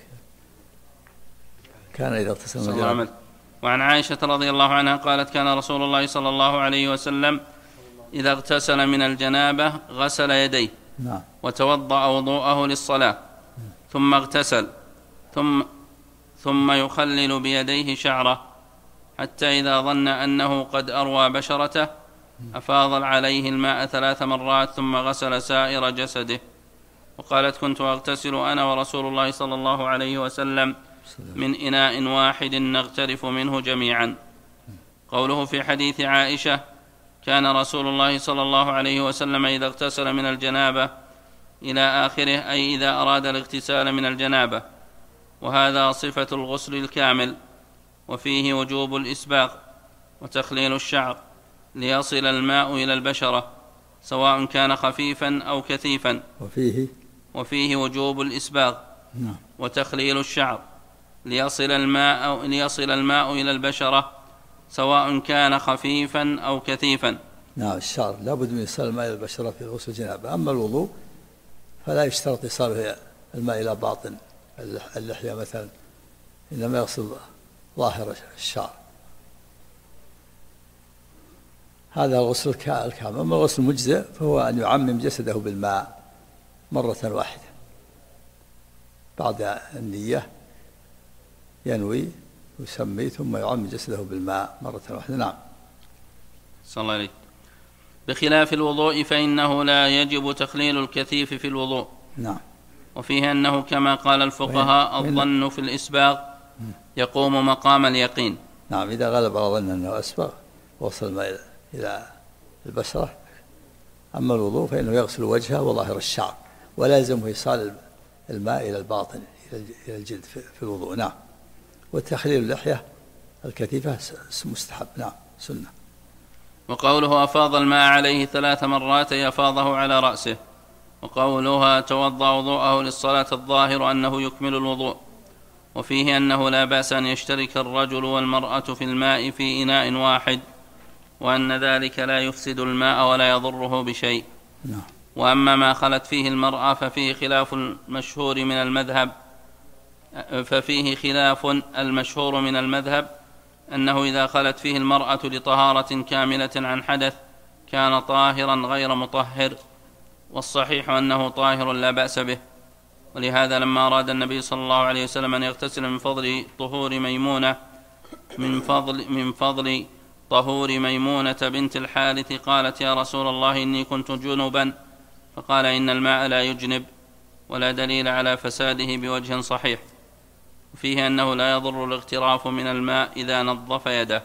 Speaker 2: كان إذا اغتسل من الجنابة؟
Speaker 3: وعن عائشة رضي الله عنها قالت كان رسول الله صلى الله عليه وسلم إذا اغتسل من الجنابة غسل يديه
Speaker 2: نعم.
Speaker 3: وتوضأ وضوءه للصلاة ثم اغتسل ثم يخلل بيديه شعره حتى إذا ظن أنه قد أروى بشرته أفاض عليه الماء 3 مرات ثم غسل سائر جسده. وقالت كنت أغتسل أنا ورسول الله صلى الله عليه وسلم من إناء واحد نغترف منه جميعا. قوله في حديث عائشة كان رسول الله صلى الله عليه وسلم إذا اغتسل من الجنابة إلى آخره، أي إذا أراد الاغتسال من الجنابة، وهذا صفة الغسل الكامل، وفيه وجوب الإسباغ وتخليل الشعر ليصل الماء إلى البشرة سواء كان خفيفا أو كثيفا. وفيه وجوب الإسباغ وتخليل الشعر ليصل الماء إلى البشرة سواء كان خفيفا أو كثيفا.
Speaker 2: نعم، الشعر لا بد من إيصال الماء إلى البشرة في غسل الجنابة. أما الوضوء فلا يشترط إيصال الماء إلى باطن اللحية مثلا، إنما يغسل ظاهر الشعر. هذا الغسل الكامل. أما الغسل المجزئ فهو أن يعمم جسده بالماء مرة واحدة بعد النية، ينوي ويسمي ثم يعمم جسده بالماء مرة واحدة. نعم.
Speaker 3: صلى الله عليه. بخلاف الوضوء فإنه لا يجب تخليل الكثيف في الوضوء.
Speaker 2: نعم.
Speaker 3: وفيه أنه كما قال الفقهاء الظن في الإسباغ يقوم مقام اليقين.
Speaker 2: نعم، إذا غلب على ظن أنه أسبغ وصل الماء إلى البشرة. أما الوضوء فإنه يغسل وجهه وظاهر الشعر، ولا يلزمه إيصال الماء إلى الباطن إلى الجلد في الوضوء. نعم. وتخليل اللحية الكثيفة مستحب. نعم، سنة.
Speaker 3: وقوله أفاض الماء عليه 3 مرات أفاضه على رأسه. وقولها توضأ وضوءه للصلاة الظاهر أنه يكمل الوضوء. وفيه أنه لا بأس أن يشترك الرجل والمرأة في الماء في إناء واحد، وأن ذلك لا يفسد الماء ولا يضره بشيء.
Speaker 2: نعم.
Speaker 3: وأما ما خلت فيه المرأة ففيه خلاف المشهور من المذهب أنه إذا خلت فيه المرأة لطهارة كاملة عن حدث كان طاهرا غير مطهر، والصحيح أنه طاهر لا بأس به. ولهذا لما أراد النبي صلى الله عليه وسلم أن يغتسل من فضل طهور ميمونة بنت الحارث قالت يا رسول الله إني كنت جنبا، فقال إن الماء لا يجنب، ولا دليل على فساده بوجه صحيح. وفيه أنه لا يضر الاغتراف من الماء إذا نظف يده.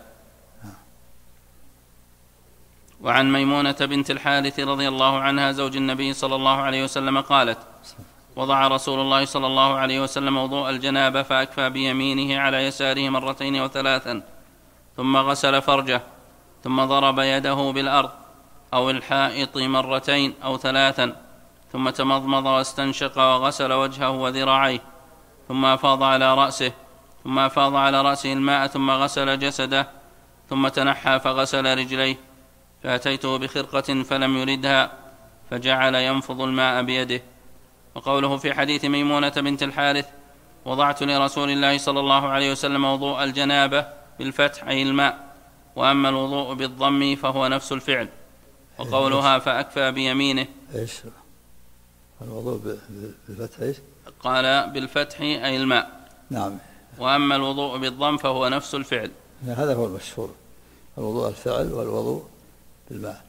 Speaker 3: وعن ميمونة بنت الحارث رضي الله عنها زوج النبي صلى الله عليه وسلم قالت وضع رسول الله صلى الله عليه وسلم وضوء الجنابة فأكفى بيمينه على يساره 2 أو 3 ثم غسل فرجه ثم ضرب يده بالأرض أو الحائط 2 أو 3 ثم تمضمض واستنشق وغسل وجهه وذراعيه ثم أفاض على رأسه الماء ثم غسل جسده ثم تنحى فغسل رجليه، فأتيته بخرقة فلم يردها فجعل ينفض الماء بيده. وقوله في حديث ميمونة بنت الحارث وضعت لرسول الله صلى الله عليه وسلم وضوء الجنابة بالفتح أي الماء، وأما الوضوء بالضم فهو نفس الفعل. وقولها فأكفى بيمينه
Speaker 2: إيش الوضوء بالفتح إيش؟
Speaker 3: قال بالفتح أي الماء.
Speaker 2: نعم.
Speaker 3: وأما الوضوء بالضم فهو نفس الفعل.
Speaker 2: هذا هو المشهور، الوضوء الفعل والوضوء بالماء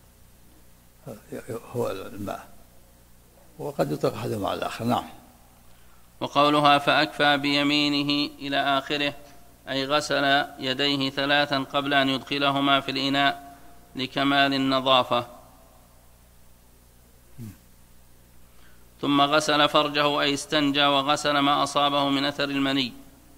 Speaker 2: هو الماء، وقد يطلق أحدهما على الآخر. نعم.
Speaker 3: وقولها فأكفى بيمينه إلى آخره أي غسل يديه 3 قبل أن يدخلهما في الإناء لكمال النظافة. ثم غسل فرجه أي استنجى وغسل ما أصابه من أثر المني.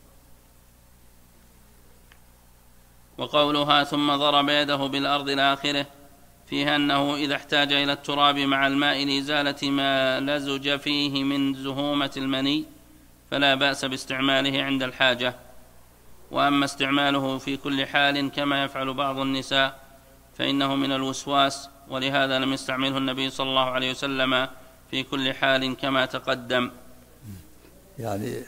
Speaker 3: وقولها ثم ضرب يده بالأرض إلى آخره فيها أنه إذا احتاج إلى التراب مع الماء لإزالة ما لزج فيه من زهومة المني فلا بأس باستعماله عند الحاجة. وأما استعماله في كل حال كما يفعل بعض النساء فإنه من الوسواس، ولهذا لم يستعمله النبي صلى الله عليه وسلم في كل حال كما تقدم.
Speaker 2: يعني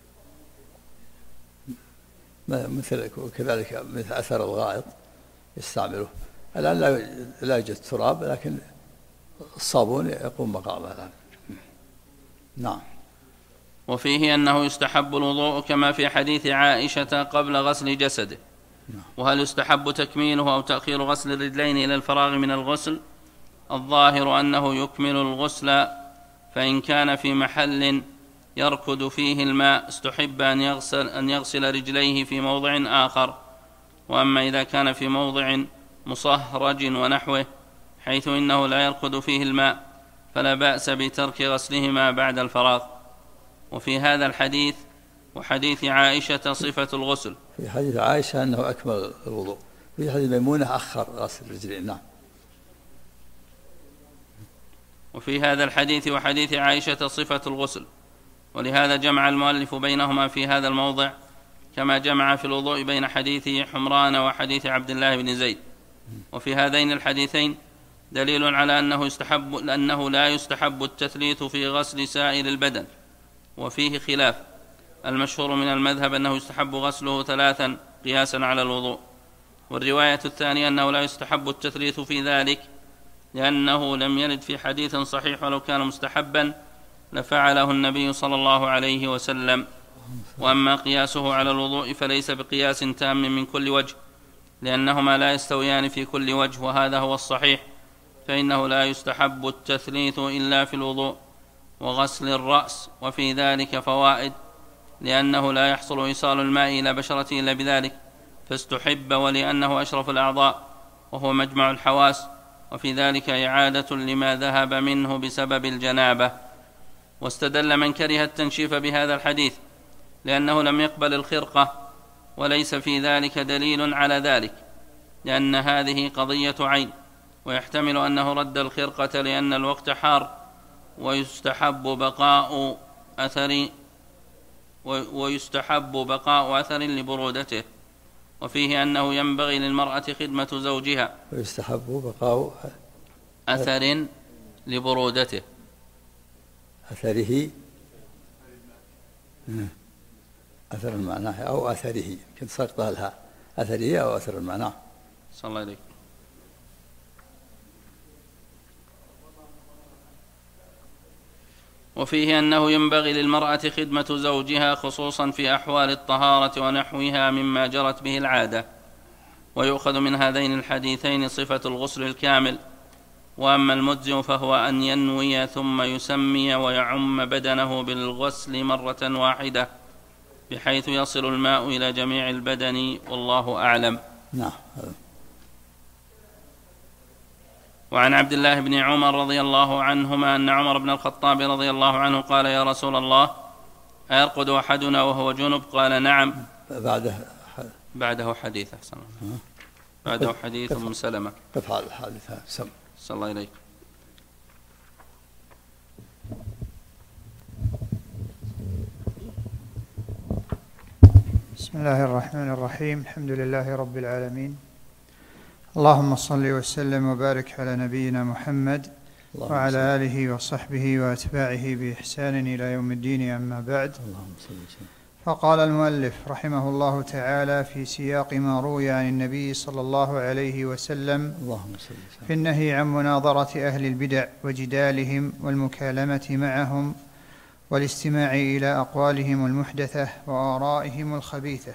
Speaker 2: مثل كذلك مثل أثر الغائط يستعمله. الآن لا يوجد تراب، لكن الصابون يقوم مقامه الآن. نعم.
Speaker 3: وفيه أنه يستحب الوضوء كما في حديث عائشة قبل غسل جسده. وهل يستحب تكميله أو تأخير غسل الرجلين إلى الفراغ من الغسل؟ الظاهر أنه يكمل الغسل، فإن كان في محل يركض فيه الماء استحب أن يغسل رجليه في موضع آخر. وأما إذا كان في موضع مصهرج ونحوه حيث إنه لا يركض فيه الماء فلا بأس بترك غسلهما بعد الفراغ. وفي هذا الحديث وحديث عائشة صفة الغسل.
Speaker 2: في حديث عائشة أنه أكمل الوضوء، في حديث ميمونة أخر غسل الرجلين. نعم.
Speaker 3: وفي هذا الحديث وحديث عائشة صفة الغسل، ولهذا جمع المؤلف بينهما في هذا الموضع كما جمع في الوضوء بين حديث حمران وحديث عبد الله بن زيد. وفي هذين الحديثين دليل على أنه لا يستحب التثليث في غسل سائر البدن، وفيه خلاف. المشهور من المذهب أنه يستحب غسله 3 قياسا على الوضوء. والرواية الثانية أنه لا يستحب التثليث في ذلك لأنه لم يرد في حديث صحيح، ولو كان مستحبا لفعله النبي صلى الله عليه وسلم. وأما قياسه على الوضوء فليس بقياس تام من كل وجه، لأنهما لا يستويان في كل وجه، وهذا هو الصحيح، فإنه لا يستحب التثليث إلا في الوضوء وغسل الرأس. وفي ذلك فوائد، لأنه لا يحصل إيصال الماء إلى بشرته إلا بذلك فاستحب، ولأنه أشرف الأعضاء وهو مجمع الحواس، وفي ذلك إعادة لما ذهب منه بسبب الجنابة. واستدل من كره التنشيف بهذا الحديث لأنه لم يقبل الخرقة، وليس في ذلك دليل على ذلك، لأن هذه قضية عين، ويحتمل أنه رد الخرقة لأن الوقت حار ويستحب بقاء أثر لبرودته. وفيه أنه ينبغي للمرأة خدمة زوجها
Speaker 2: ويستحب بقاء
Speaker 3: أثر لبرودته.
Speaker 2: أثره أثر المعنى أو أثره، يمكن سقطها لها أثره أو أثر المعنى.
Speaker 3: صلى الله عليه. وفيه أنه ينبغي للمرأة خدمة زوجها خصوصا في أحوال الطهارة ونحوها مما جرت به العادة. ويؤخذ من هذين الحديثين صفة الغسل الكامل. وأما المجزئ فهو أن ينوي ثم يسمي ويعم بدنه بالغسل مرة واحدة بحيث يصل الماء إلى جميع البدن، والله أعلم.
Speaker 2: نعم.
Speaker 3: وعن عبد الله بن عمر رضي الله عنهما أن عمر بن الخطاب رضي الله عنه قال: يا رسول الله، أيرقد أحدنا وهو جنب؟ قال: نعم. بعده حديث أحسن الله. بعده حديث أم سلمة.
Speaker 2: تفعل الحادثة سم.
Speaker 3: صلى الله عليه.
Speaker 4: بسم الله الرحمن الرحيم. الحمد لله رب العالمين، اللهم صل وسلم وبارك على نبينا محمد وعلى آله وصحبه وأتباعه بإحسان إلى يوم الدين، أما بعد. فقال المؤلف رحمه الله تعالى في سياق ما روي عن النبي صلى الله عليه وسلم في النهي عن مناظرة أهل البدع وجدالهم والمكالمة معهم والاستماع إلى أقوالهم المحدثة وآرائهم الخبيثة.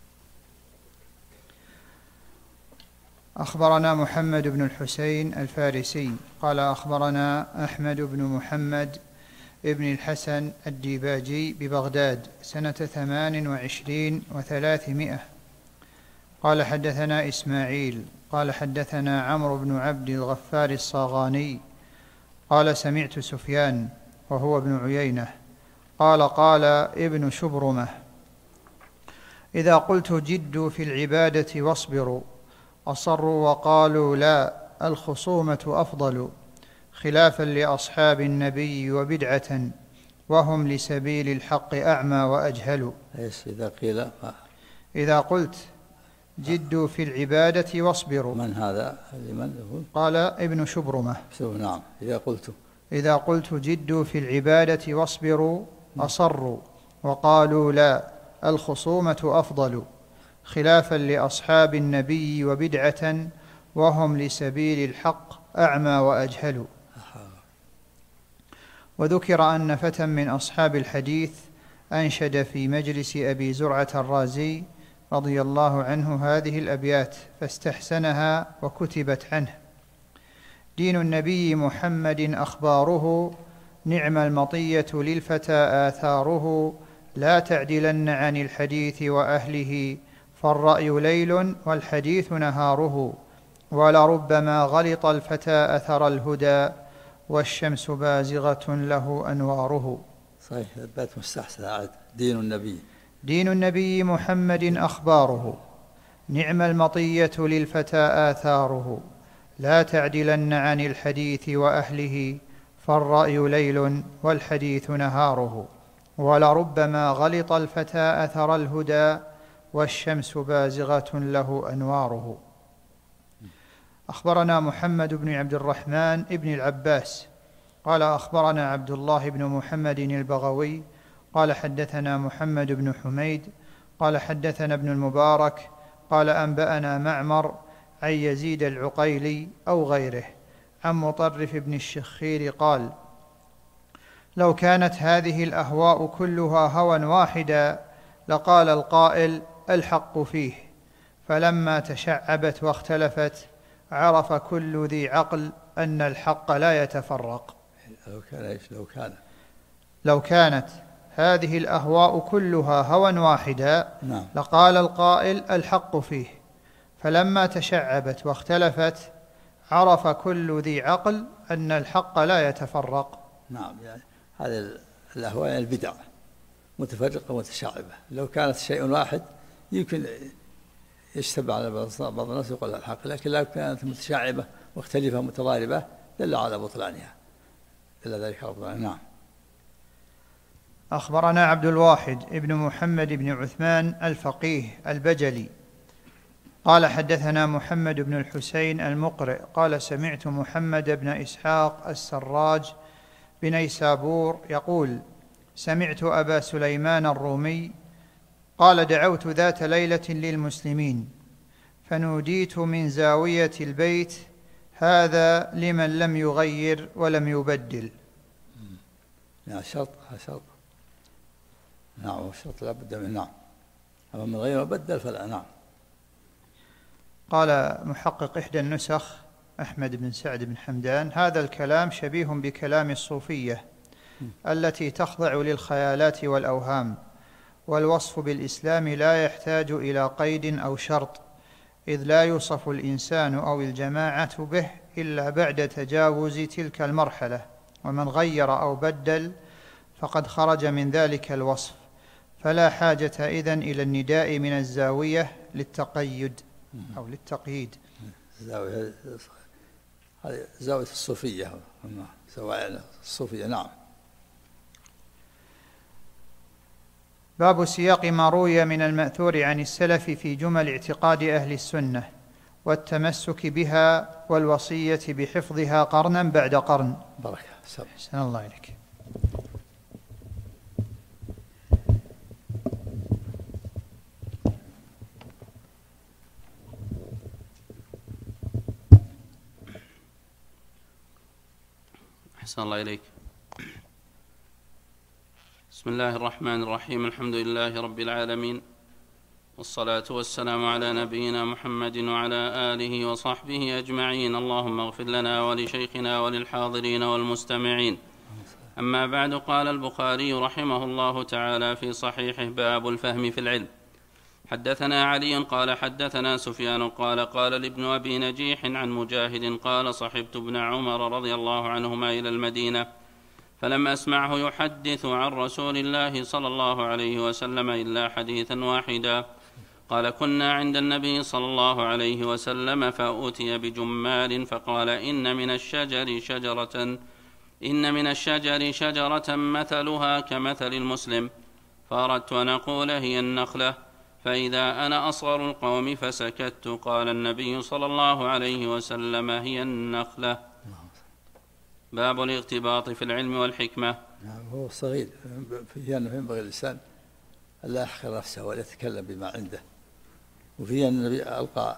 Speaker 4: أخبرنا محمد بن الحسين الفارسي قال أخبرنا أحمد بن محمد ابن الحسن الديباجي ببغداد سنة 28 و300. قال حدثنا إسماعيل قال حدثنا عمرو بن عبد الغفار الصاغاني قال سمعت سفيان وهو ابن عيينة قال قال ابن شبرمة: إذا قلت جدوا في العبادة واصبروا أصروا وقالوا لا الخصومة أفضل، خلافا لأصحاب النبي وبدعة وهم لسبيل الحق أعمى وأجهل.
Speaker 2: إذا قيل
Speaker 4: إذا قلت جدوا في العبادة واصبروا.
Speaker 2: من هذا؟ لمن يقول؟
Speaker 4: قال ابن شبرمة.
Speaker 2: نعم.
Speaker 4: إذا قلت جدوا في العبادة واصبروا أصروا وقالوا لا الخصومة أفضل، خلافا لأصحاب النبي وبدعة وهم لسبيل الحق أعمى وأجهل. وذكر أن فتى من أصحاب الحديث أنشد في مجلس أبي زرعة الرازي رضي الله عنه هذه الأبيات فاستحسنها وكتبت عنه: دين النبي محمد أخباره، نعم المطية للفتى آثاره، لا تعدلن عن الحديث وأهله، فالرأي ليل والحديث نهاره، ولربما غلط الفتى أثر الهدى، والشمس بازغة له أنواره.
Speaker 2: صحيح. البيت مستحسن.
Speaker 4: دين النبي محمد أخباره، نعم المطية للفتى آثاره، لا تعدلن عن الحديث وأهله، فالرأي ليل والحديث نهاره، ولربما غلط الفتى أثر الهدى، والشمس بازغة له أنواره. أخبرنا محمد بن عبد الرحمن بن العباس قال أخبرنا عبد الله بن محمد البغوي قال حدثنا محمد بن حميد قال حدثنا ابن المبارك قال أنبأنا معمر عن يزيد العقيلي أو غيره عن مطرف بن الشخير قال: لو كانت هذه الأهواء كلها هوى واحدا لقال القائل الحق فيه، فلما تشعبت واختلفت عرف كل ذي عقل أن الحق لا يتفرق. لو كانت هذه الأهواء كلها هوى واحدا لقال القائل الحق فيه، فلما تشعبت واختلفت عرف كل ذي عقل أن الحق لا يتفرق.
Speaker 2: نعم. يعني هذه الأهواء البدع متفرقة متشعبة. لو كانت شيء واحد يمكن يشتبه على بعض الناس يقول الحق، لكن لو كانت متشعبة مختلفة متضاربة دل على بطلانها، إلا ذلك بطلانها. نعم.
Speaker 4: أخبرنا عبد الواحد ابن محمد بن عثمان الفقيه البجلي قال حدثنا محمد بن الحسين المقرئ قال سمعت محمد بن إسحاق السراج بنيسابور يقول: سمعت أبا سليمان الرومي قال: دعوت ذات ليلة للمسلمين فنوديت من زاوية البيت: هذا لمن لم يغير ولم يبدل.
Speaker 2: شرط. نعم. الشرط لا بد منه. نعم. أما من غير مبدل فلا. نعم.
Speaker 4: قال محقق إحدى النسخ أحمد بن سعد بن حمدان: هذا الكلام شبيه بكلام الصوفية التي تخضع للخيالات والأوهام، والوصف بالإسلام لا يحتاج إلى قيد أو شرط، إذ لا يوصف الإنسان أو الجماعة به إلا بعد تجاوز تلك المرحلة، ومن غير أو بدل فقد خرج من ذلك الوصف، فلا حاجة إذن إلى النداء من الزاوية للتقيد أو للتقييد.
Speaker 2: هذه زاوية الصوفية، زوايا الصوفية. نعم.
Speaker 4: باب سياق ما روي من المأثور عن السلف في جمل اعتقاد أهل السنة والتمسك بها والوصية بحفظها قرنا بعد قرن.
Speaker 2: بركة.
Speaker 4: أحسن الله إليك.
Speaker 3: أحسن الله إليك. بسم الله الرحمن الرحيم. الحمد لله رب العالمين، والصلاة والسلام على نبينا محمد وعلى آله وصحبه أجمعين. اللهم اغفر لنا ولشيخنا وللحاضرين والمستمعين. أما بعد، قال البخاري رحمه الله تعالى في صحيحه: باب الفهم في العلم. حدثنا علي قال حدثنا سفيان قال قال لابن أبي نجيح عن مجاهد قال: صحبت ابن عمر رضي الله عنهما إلى المدينة، فلم أسمعه يحدث عن رسول الله صلى الله عليه وسلم إلا حديثا واحدا. قال: كنا عند النبي صلى الله عليه وسلم فأتي بجمال فقال: إن من الشجر شجرة مثلها كمثل المسلم، فأردت أن أقول هي النخلة، فإذا أنا أصغر القوم فسكت. قال النبي صلى الله عليه وسلم: هي النخلة. باب الاغتباط في العلم والحكمة.
Speaker 2: هو صغير، فيه أنه ينبغي الإنسان أن لا يحقر نفسه ولا يتكلم بما عنده، وفيه أن النبي ألقى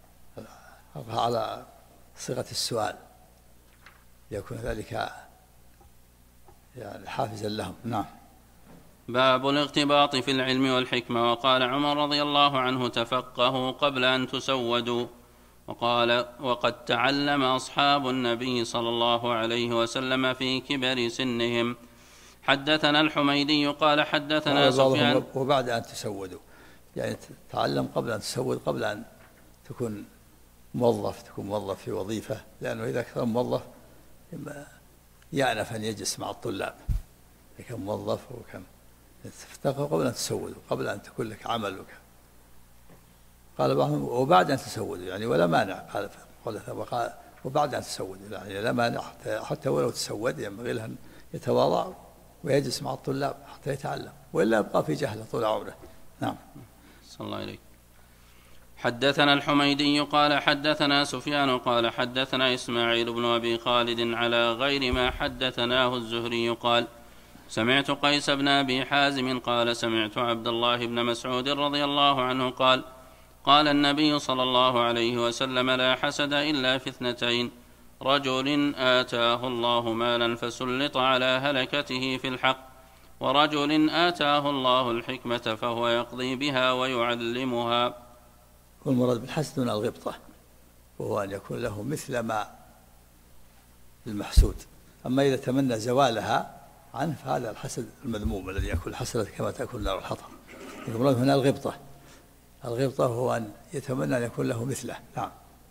Speaker 2: على صيغة السؤال يكون ذلك يعني حافزا لهم. نعم.
Speaker 3: باب الاغتباط في العلم والحكمة. وقال عمر رضي الله عنه: تفقهوا قبل أن تسودوا. وقال: وقد تعلم أصحاب النبي صلى الله عليه وسلم في كبر سنهم. حدثنا الحميدي قال حدثنا سفيان.
Speaker 2: وبعد أن تسودوا، يعني تعلم قبل أن تسود، قبل أن تكون موظف في وظيفة، لأنه إذا كان موظف يعنف أن يجلس مع الطلاب. إذا كان موظف وكان تفتقه قبل أن تسودوا، قبل أن تكون لك عمل قال بعضهم: وبعد أن تسودوا، يعني ولا مانع. قال وبعد أن تسودوا، يعني لا مانع حتى ولو تسود ينبغي له أن يتواضع ويجلس مع الطلاب حتى يتعلم، وإلا يبقى في جهله طول عمره. نعم.
Speaker 3: صلى الله عليه. حدثنا الحميدي قال حدثنا سفيان قال حدثنا إسماعيل بن أبي خالد على غير ما حدثناه الزهري قال: سمعت قيس بن أبي حازم قال: سمعت عبد الله بن مسعود رضي الله عنه قال: قال النبي صلى الله عليه وسلم: لا حسد إلا في اثنتين: رجل آتاه الله مالا فسلط على هلكته في الحق، ورجل آتاه الله الحكمة فهو يقضي بها ويعلمها.
Speaker 2: والمراد بالحسد من الغبطة، وهو أن يكون له مثل ما المحسود. أما إذا تمنى زوالها عنه فهذا الحسد المذموم الذي يأكل الحسنة كما تأكل نار الحطب. المراد هنا الغبطة هو أن يتمنى أن يكون له مثله. نعم.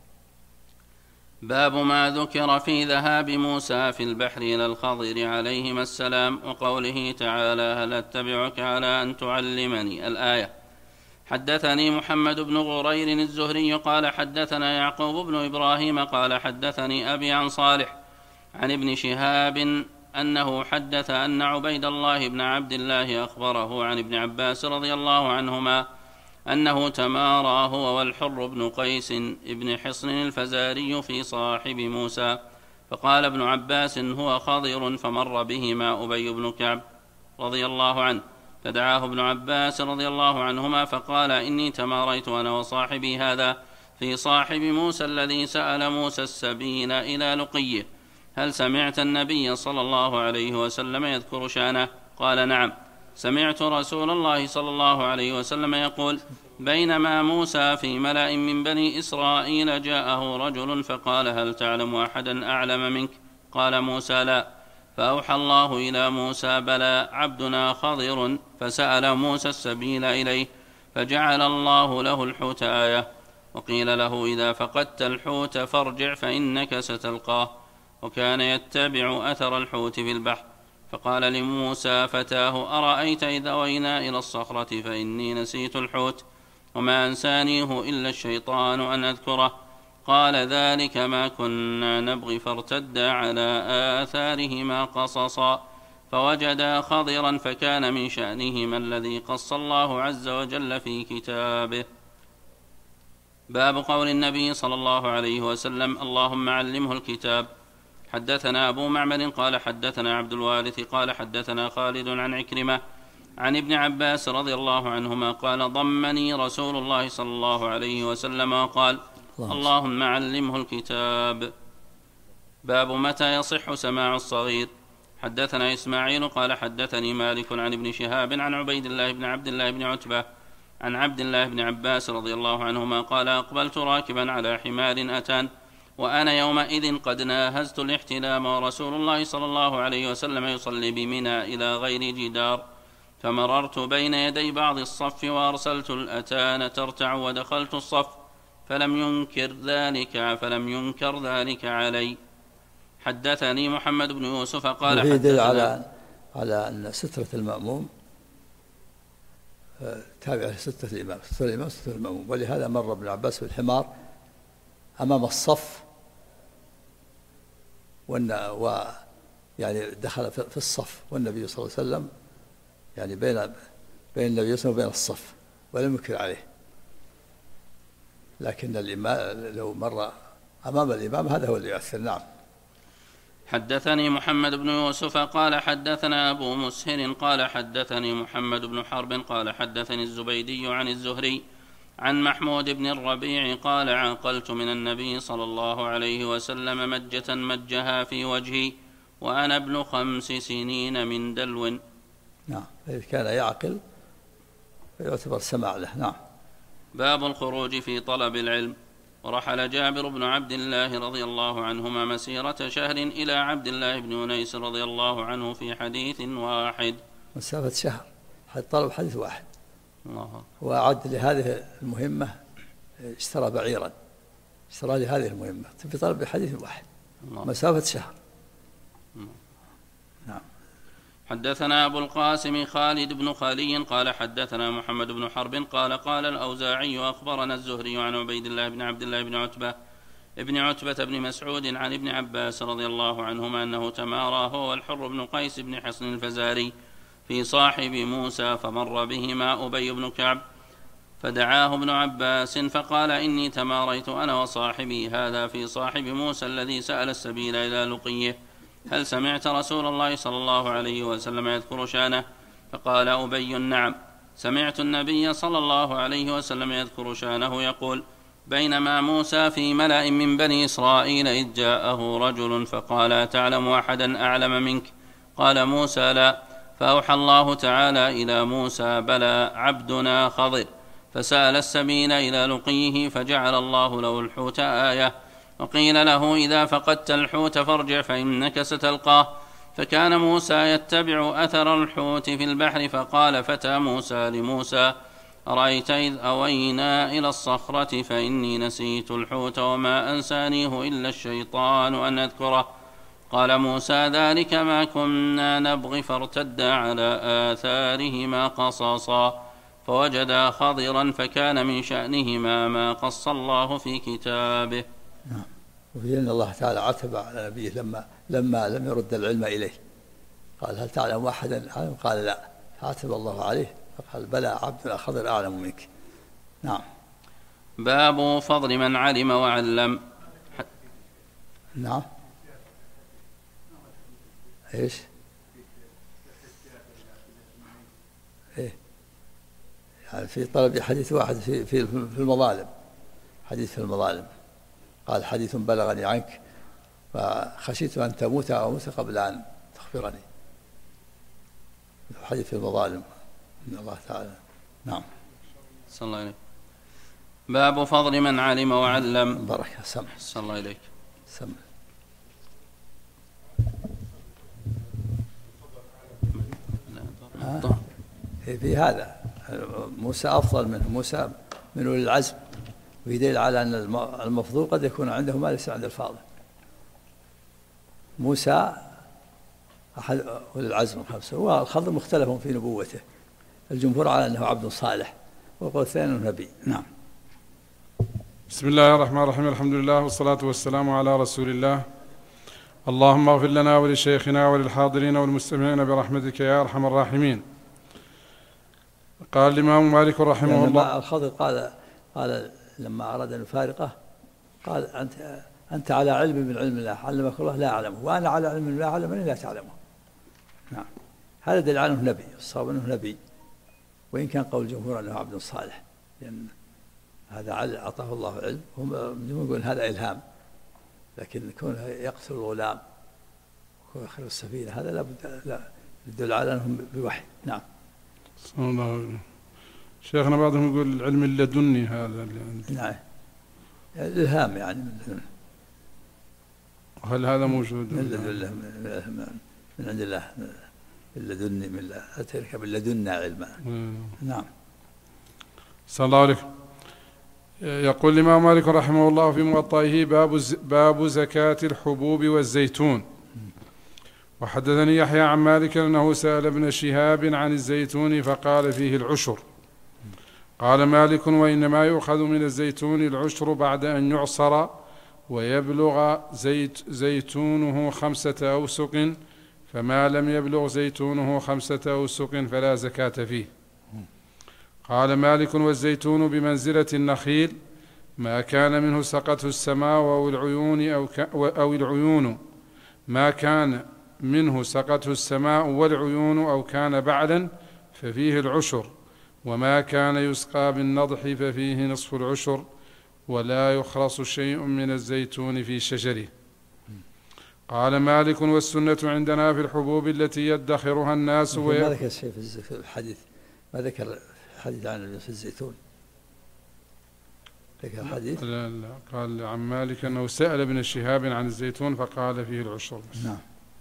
Speaker 3: باب ما ذكر في ذهاب موسى في البحر إلى الخضر عليهما السلام، وقوله تعالى: هل أتبعك على أن تعلمني، الآية. حدثني محمد بن غرير الزهري قال حدثنا يعقوب بن إبراهيم قال حدثني أبي عن صالح عن ابن شهاب أنه حدث أن عبيد الله بن عبد الله أخبره عن ابن عباس رضي الله عنهما أنه تمارى هو والحر بن قيس ابن حصن الفزاري في صاحب موسى، فقال ابن عباس: هو خضر، فمر بهما أبي بن كعب رضي الله عنه، فدعاه ابن عباس رضي الله عنهما فقال: إني تماريت أنا وصاحبي هذا في صاحب موسى الذي سأل موسى السبيل إلى لقيه، هل سمعت النبي صلى الله عليه وسلم يذكر شأنه؟ قال: نعم، سمعت رسول الله صلى الله عليه وسلم يقول: بينما موسى في ملأ من بني إسرائيل جاءه رجل فقال: هل تعلم أحدا أعلم منك؟ قال موسى: لا. فأوحى الله إلى موسى: بلى، عبدنا خضر. فسأل موسى السبيل إليه، فجعل الله له الحوت آية، وقيل له: إذا فقدت الحوت فارجع فإنك ستلقاه. وكان يتبع أثر الحوت في البحر، فقال لموسى فتاه: أرأيت إذا أوينا إلى الصخرة فإني نسيت الحوت وما أنسانيه إلا الشيطان أن أذكره. قال: ذلك ما كنا نبغي، فارتدا على آثارهما قصصا، فوجدا خضرا، فكان من شأنهما الذي قص الله عز وجل في كتابه. باب قول النبي صلى الله عليه وسلم: اللهم علمه الكتاب. حدثنا أبو معمر قال حدثنا عبد الوارث قال حدثنا خالد عن عكرمة عن ابن عباس رضي الله عنهما قال: ضمني رسول الله صلى الله عليه وسلم وقال: اللهم علمه الكتاب. باب متى يصح سماع الصغير. حدثنا إسماعيل قال حدثني مالك عن ابن شهاب عن عبيد الله بن عبد الله بن عتبة عن عبد الله بن عباس رضي الله عنهما قال: أقبلت راكبا على حمار أتان، وأنا يومئذ قد ناهزت الاحتلام، ورسول الله صلى الله عليه وسلم يصلي بمنى إلى غير جدار، فمررت بين يدي بعض الصف وأرسلت الأتان ترتع، ودخلت الصف فلم ينكر ذلك علي. حدثني محمد بن يوسف قال
Speaker 2: وفيه دليل
Speaker 3: حدثنا
Speaker 2: على أن سترة المأموم تابعة لسترة الإمام، سترة الإمام سترة المأموم. ولهذا مر ابن عباس بالحمار أمام الصف، يعني دخل في الصف والنبي صلى الله عليه وسلم يعني بين النبي صلى الله عليه وسلم وبين الصف، ولم ينكر عليه. لكن الإمام لو مر أمام الإمام هذا هو اللي يؤثر. نعم.
Speaker 3: حدثني محمد بن يوسف قال حدثنا أبو مسهر قال حدثني محمد بن حرب قال حدثني الزبيدي عن الزهري عن محمود بن الربيع قال عقلت من النبي صلى الله عليه وسلم مجة مجها في وجهي وأنا ابن 5 سنين من دلو.
Speaker 2: نعم، فإذا كان يعقل فيعتبر سماع له. نعم.
Speaker 3: باب الخروج في طلب العلم. ورحل جابر بن عبد الله رضي الله عنهما مسيرة شهر إلى عبد الله بن أنيس رضي الله عنه في حديث واحد.
Speaker 2: مسافة شهر طلب حديث واحد.
Speaker 3: الله.
Speaker 2: وأعد لهذه المهمة، اشترى بعيرا، اشترى لهذه المهمة في طلب حديث واحد. الله. مسافة شهر. نعم.
Speaker 3: حدثنا أبو القاسم خالد بن خالي قال حدثنا محمد بن حرب قال قال الأوزاعي أخبرنا الزهري عن عبيد الله بن عبد الله بن عتبة بن مسعود عن ابن عباس رضي الله عنهما أنه تمارى هو والحر بن قيس بن حصن الفزاري في صاحب موسى، فمر بهما أبي بن كعب فدعاه ابن عباس فقال إني تماريت أنا وصاحبي هذا في صاحب موسى الذي سأل السبيل إلى لقيه، هل سمعت رسول الله صلى الله عليه وسلم يذكر شانه؟ فقال أبي نعم، سمعت النبي صلى الله عليه وسلم يذكر شانه يقول بينما موسى في ملأ من بني إسرائيل إذ جاءه رجل فقال أتعلم أحدا أعلم منك؟ قال موسى لا، فأوحى الله تعالى إلى موسى بلى عبدنا خضر، فسأل السبيل إلى لقيه فجعل الله له الحوت آية، وقيل له إذا فقدت الحوت فارجع فإنك ستلقاه، فكان موسى يتبع أثر الحوت في البحر، فقال فتى موسى لموسى أرأيت إذ أوينا إلى الصخرة فإني نسيت الحوت وما أنسانيه إلا الشيطان أن أذكره، قال موسى ذلك ما كنا نبغي، فارتدا على آثارهما قصصا فوجدا خضرا فكان من شأنهما ما قص الله في كتابه.
Speaker 2: نعم. وفي أن الله تعالى عتب على نبيه لما لم يرد العلم إليه، قال هل تعلم أحدا أعلم؟ قال لا، فعتب الله عليه فقال بلى عبدنا خضر أعلم منك. نعم.
Speaker 3: باب فضل من علم وعلم.
Speaker 2: نعم. ايش؟ ايه يعني في طلب حديث واحد في المظالم، حديث في المظالم، قال حديث بلغني عنك فخشيت أن تموت أو أموت قبل أن تخبرني، حديث في المظالم من الله تعالى. نعم.
Speaker 3: صلى الله عليه. باب فضل من علم وعلم.
Speaker 2: بركة. سمع.
Speaker 3: صلى الله عليك.
Speaker 2: سمع. في هذا موسى أفضل منه، موسى من أولي العزم، ويدل على أن المفضول قد يكون عنده ما ليس عند الفاضل. موسى أحد أولي العزم الخمسة، والخضر مختلف في نبوته، الجمهور على أنه عبد صالح، وقول الثاني أنه نبي. نعم.
Speaker 1: بسم الله الرحمن الرحيم، الحمد لله والصلاة والسلام على رسول الله. اللهم اغفر لنا ولشيخنا وللحاضرين والمستمعين برحمتك يا أرحم الراحمين. قال الإمام مالك رحمه الله.
Speaker 2: الخضر قال لما أراد أن يفارقه قال أنت على علم من علم الله علمك الله لا أعلمه، وأنا على علم من الله علمني لا تعلمه. نعم. هذا دليل على أنه نبي، الصواب أنه نبي، وإن كان قول الجمهور أنه عبد صالح، لأن هذا أعطاه الله علم، هم يقولون هذا إلهام، لكن كونه يقتل الغلام ويكون يخرج السفينة هذا لا بد، لا يدل على أنهم بوحي. نعم.
Speaker 1: صلى الله عليه وسلم. شيخنا بعضهم يقول العلم اللدني هذا.
Speaker 2: نعم. الإلهام يعني من لدن.
Speaker 1: وهل هذا موجود؟
Speaker 2: من عند الله، من لدني، من أتيك من لدنا علما. نعم.
Speaker 1: صلى الله عليه. يقول الإمام مالك رحمه الله في موطئه باب زكاة الحبوب والزيتون. وحدثني يحيى عن مالك أنه سأل ابن شهاب عن الزيتون فقال فيه العشر. قال مالك وإنما يؤخذ من الزيتون العشر بعد أن يعصر ويبلغ زيتونه 5 أوسق، فما لم يبلغ زيتونه 5 أوسق فلا زكاة فيه. قال مالك والزيتون بمنزلة النخيل، ما كان منه سقته السماء أو العيون ما كان منه سقته السماء والعيون أو كان بعلا ففيه العشر، وما كان يسقى بالنضح ففيه نصف العشر، ولا يخرص شيء من الزيتون في شجره. قال مالك والسنة عندنا في الحبوب التي يدخرها الناس
Speaker 2: ما ذكر شيء في الحديث، ما ذكر الحديث عن النبي في الزيتون، ذكر الحديث.
Speaker 1: لا قال عن مالك أنه سأل ابن شهاب عن الزيتون فقال فيه العشر.
Speaker 2: نعم،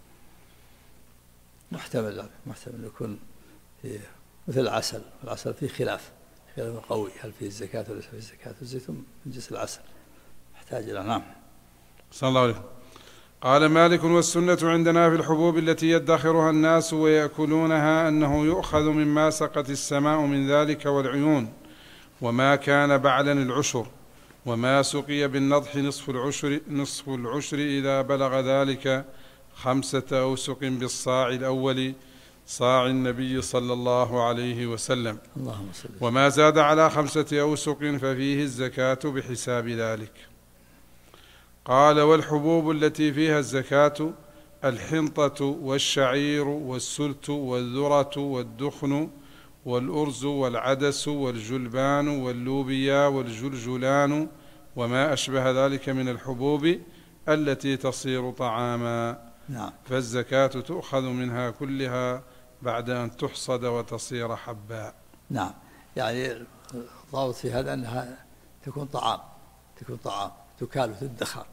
Speaker 2: محتمل يكون مثل العسل، العسل فيه خلاف قوي، هل فيه الزكاة ولا فيه الزكاة؟ الزيتون من جنس العسل محتاج إلى. نعم.
Speaker 1: صلى الله عليه. قال مالك والسنة عندنا في الحبوب التي يدخرها الناس ويأكلونها أنه يؤخذ مما سقت السماء من ذلك والعيون، وما كان بعلا العشر، وما سقي بالنضح نصف العشر إذا بلغ ذلك 5 أوسق بالصاع الأول صاع النبي صلى الله عليه وسلم، وما زاد على 5 أوسق ففيه الزكاة بحساب ذلك. قال والحبوب التي فيها الزكاة الحنطة والشعير والسلت والذرة والدخن والأرز والعدس والجلبان واللوبيا والجلجلان وما أشبه ذلك من الحبوب التي تصير طعاما.
Speaker 2: نعم.
Speaker 1: فالزكاة تؤخذ منها كلها بعد أن تحصد وتصير حبا.
Speaker 2: نعم، يعني الضابط في هذا أنها تكون طعام تكال وتدخر،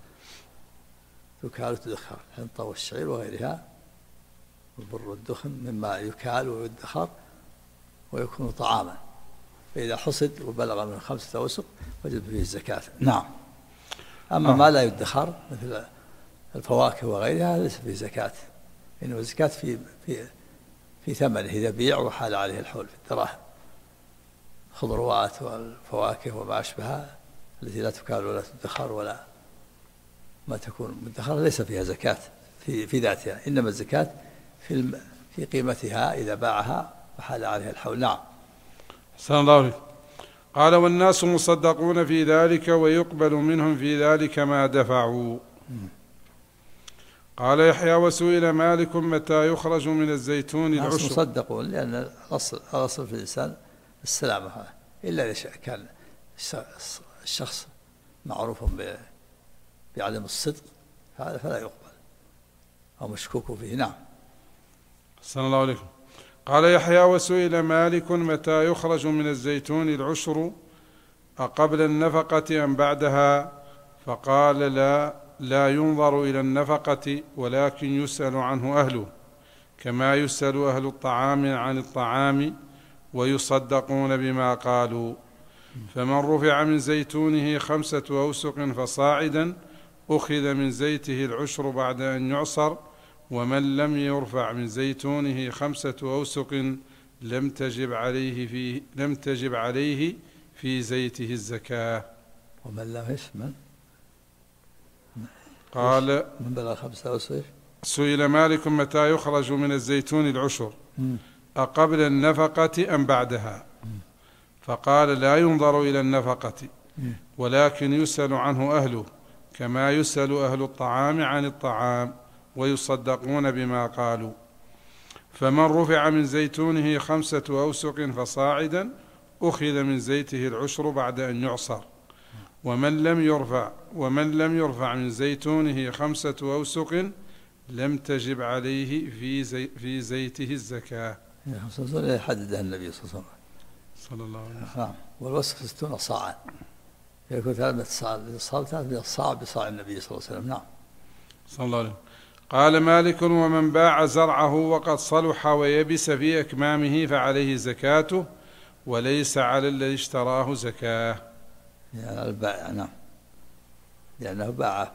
Speaker 2: الحنطة والشعير وغيرها والبر والدخن مما يكال ويدخر ويكون طعاما، فإذا حصد وبلغ من 5 أوسق وجب فيه الزكاة. نعم. أما ما لا يدخر مثل الفواكه وغيرها ليس فيه زكاة، إنما الزكاة في ثمنه إذا بيع وحال عليه الحول في الدراهم. خضروات والفواكه وما أشبهها التي لا تكال ولا تدخر ولا ما تكون مدخرة ليس فيها زكاة في ذاتها، إنما الزكاة في قيمتها إذا باعها وحال عليها الحول. نعم.
Speaker 1: صلى الله عليه. قال والناس مصدقون في ذلك ويقبل منهم في ذلك ما دفعوا. قال يحيى وسئل مالك متى يخرج من الزيتون العشر.
Speaker 2: الناس مصدقون لأن الأصل في الإنسان السلامة، إلا إذا كان الشخص معروف بعدم الصدق فهذا فلا يقبل أو مشكوك فيه. نعم.
Speaker 1: صلى الله عليه. قال يحيى وسئل مالك متى يخرج من الزيتون العشر أقبل النفقة أم بعدها؟ فقال لا ينظر إلى النفقة ولكن يسأل عنه أهله، كما يسأل أهل الطعام عن الطعام ويصدقون بما قالوا. فمن رفع من زيتونه 5 أوسق فصاعدا أخذ من زيته العشر بعد أن يعصر، ومن لم يرفع من زيتونه 5 أوسق لم تجب عليه في زيته الزكاة.
Speaker 2: ومن لم يشمل
Speaker 1: قال
Speaker 2: من بلغ 5 أوسق.
Speaker 1: سئل مالك متى يخرج من الزيتون العشر أقبل النفقة أم بعدها؟ فقال لا ينظر إلى النفقة ولكن يسأل عنه أهله، كما يسأل أهل الطعام عن الطعام ويصدقون بما قالوا. فمن رفع من زيتونه 5 أوسق فصاعدا أخذ من زيته العشر بعد أن يعصر، ومن لم يرفع من زيتونه 5 أوسق لم تجب عليه في زيته الزكاة.
Speaker 2: حددها النبي صلى الله عليه وسلم. والوسق 60 صاعا، يكون 300 صاع بصاع النبي صلى الله عليه وسلم. نعم.
Speaker 1: صلى الله عليه وسلم. قال مالك ومن باع زرعه وقد صلح ويبس في أكمامه فعليه زكاته وليس على الذي اشتراه زكاة.
Speaker 2: يعني البائع نعم، لأنه باع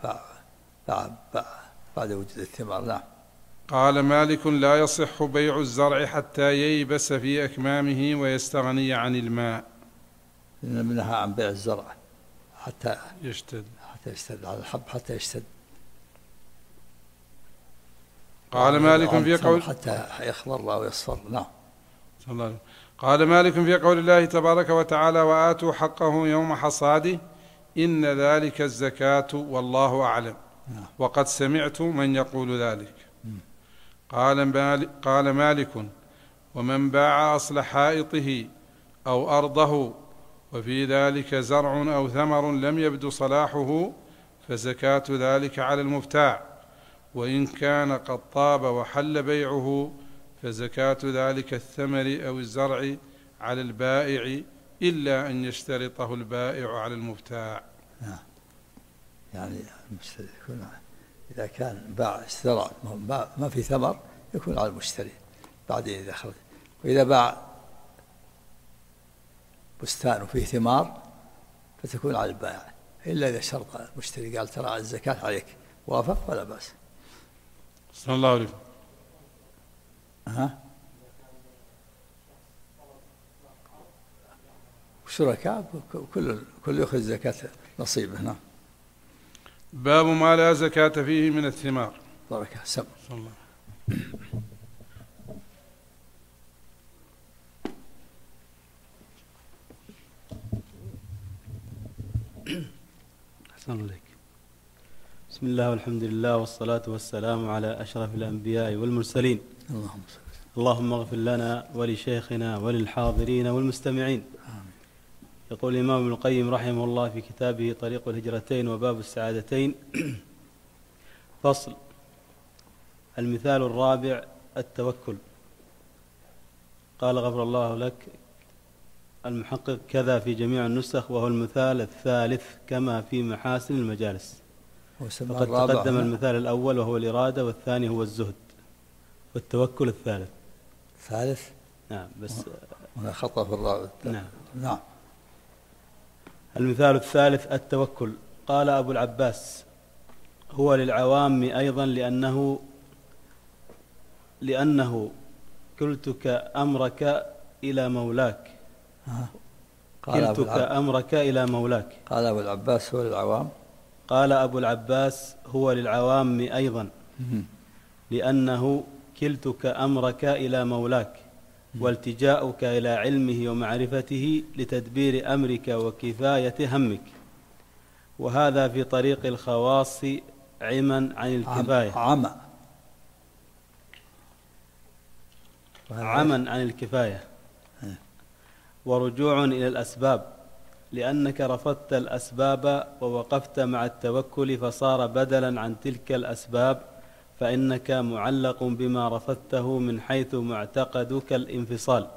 Speaker 2: بعد وجود الثمار. نعم.
Speaker 1: قال مالك: لا يصح بيع الزرع حتى ييبس في أكمامه ويستغني عن الماء.
Speaker 2: إن منها عن بيع الزرع حتى
Speaker 1: يشتد
Speaker 2: على الحب حتى يشتد.
Speaker 1: قال مالك في قول
Speaker 2: حتى يخضر أو يصفر. نعم.
Speaker 1: قال مالك في قول الله تبارك وتعالى: وآتوا حقه يوم حصاده إن ذلك الزكاة والله أعلم. وقد سمعت من يقول ذلك. قال مالك: ومن باع أصل حائطه أو أرضه وفي ذلك زرع أو ثمر لم يبدو صلاحه فزكاة ذلك على المبتاع، وإن كان قد طاب وحل بيعه فزكاة ذلك الثمر أو الزرع على البائع إلا أن يشترطه البائع على المبتاع.
Speaker 2: يعني المشتري يكون إذا كان باع اشترى ما في ثمر يكون على المشتري بعدين إذا خرج. وإذا باع بستان وفيه ثمار فتكون على البائع، إلا إذا شرط المشتري قال ترى الزكاة عليك، وافق ولا بأس.
Speaker 1: صلى الله عليه وسلم.
Speaker 2: شركاء كل يأخذ زكاة نصيبه. نعم.
Speaker 1: باب ما لا زكاة فيه من الثمار.
Speaker 2: بركة سم.
Speaker 1: صلى الله.
Speaker 5: أحسن عليك. بسم الله والحمد لله والصلاة والسلام على أشرف الأنبياء والمرسلين. اللهم اغفر لنا ولشيخنا وللحاضرين والمستمعين. يقول الإمام ابن القيم رحمه الله في كتابه طريق الهجرتين وباب السعادتين: فصل. المثال الرابع التوكل. قال غفر الله لك المحقق كذا في جميع النسخ، وهو المثال الثالث كما في محاسن المجالس. وقد تقدم المثال الأول وهو الإرادة، والثاني هو الزهد، والتوكل الثالث.
Speaker 2: ثالث؟
Speaker 5: نعم، بس
Speaker 2: هنا خطأ في الرابع. نعم.
Speaker 5: المثال الثالث التوكل. قال أبو العباس: هو للعوام أيضا لأنه كلتك أمرك إلى مولاك. كلتك أمرك إلى مولاك.
Speaker 2: قال أبو العباس هو للعوام.
Speaker 5: قال أبو العباس: هو للعوام أيضا لأنه كلتك أمرك إلى مولاك، والتجاؤك إلى علمه ومعرفته لتدبير أمرك وكفاية همك، وهذا في طريق الخواص عما عن الكفاية. عما عن الكفاية، ورجوع إلى الأسباب، لأنك رفضت الأسباب ووقفت مع التوكل فصار بدلا عن تلك الأسباب، فإنك معلق بما رفضته من حيث معتقدك الانفصال.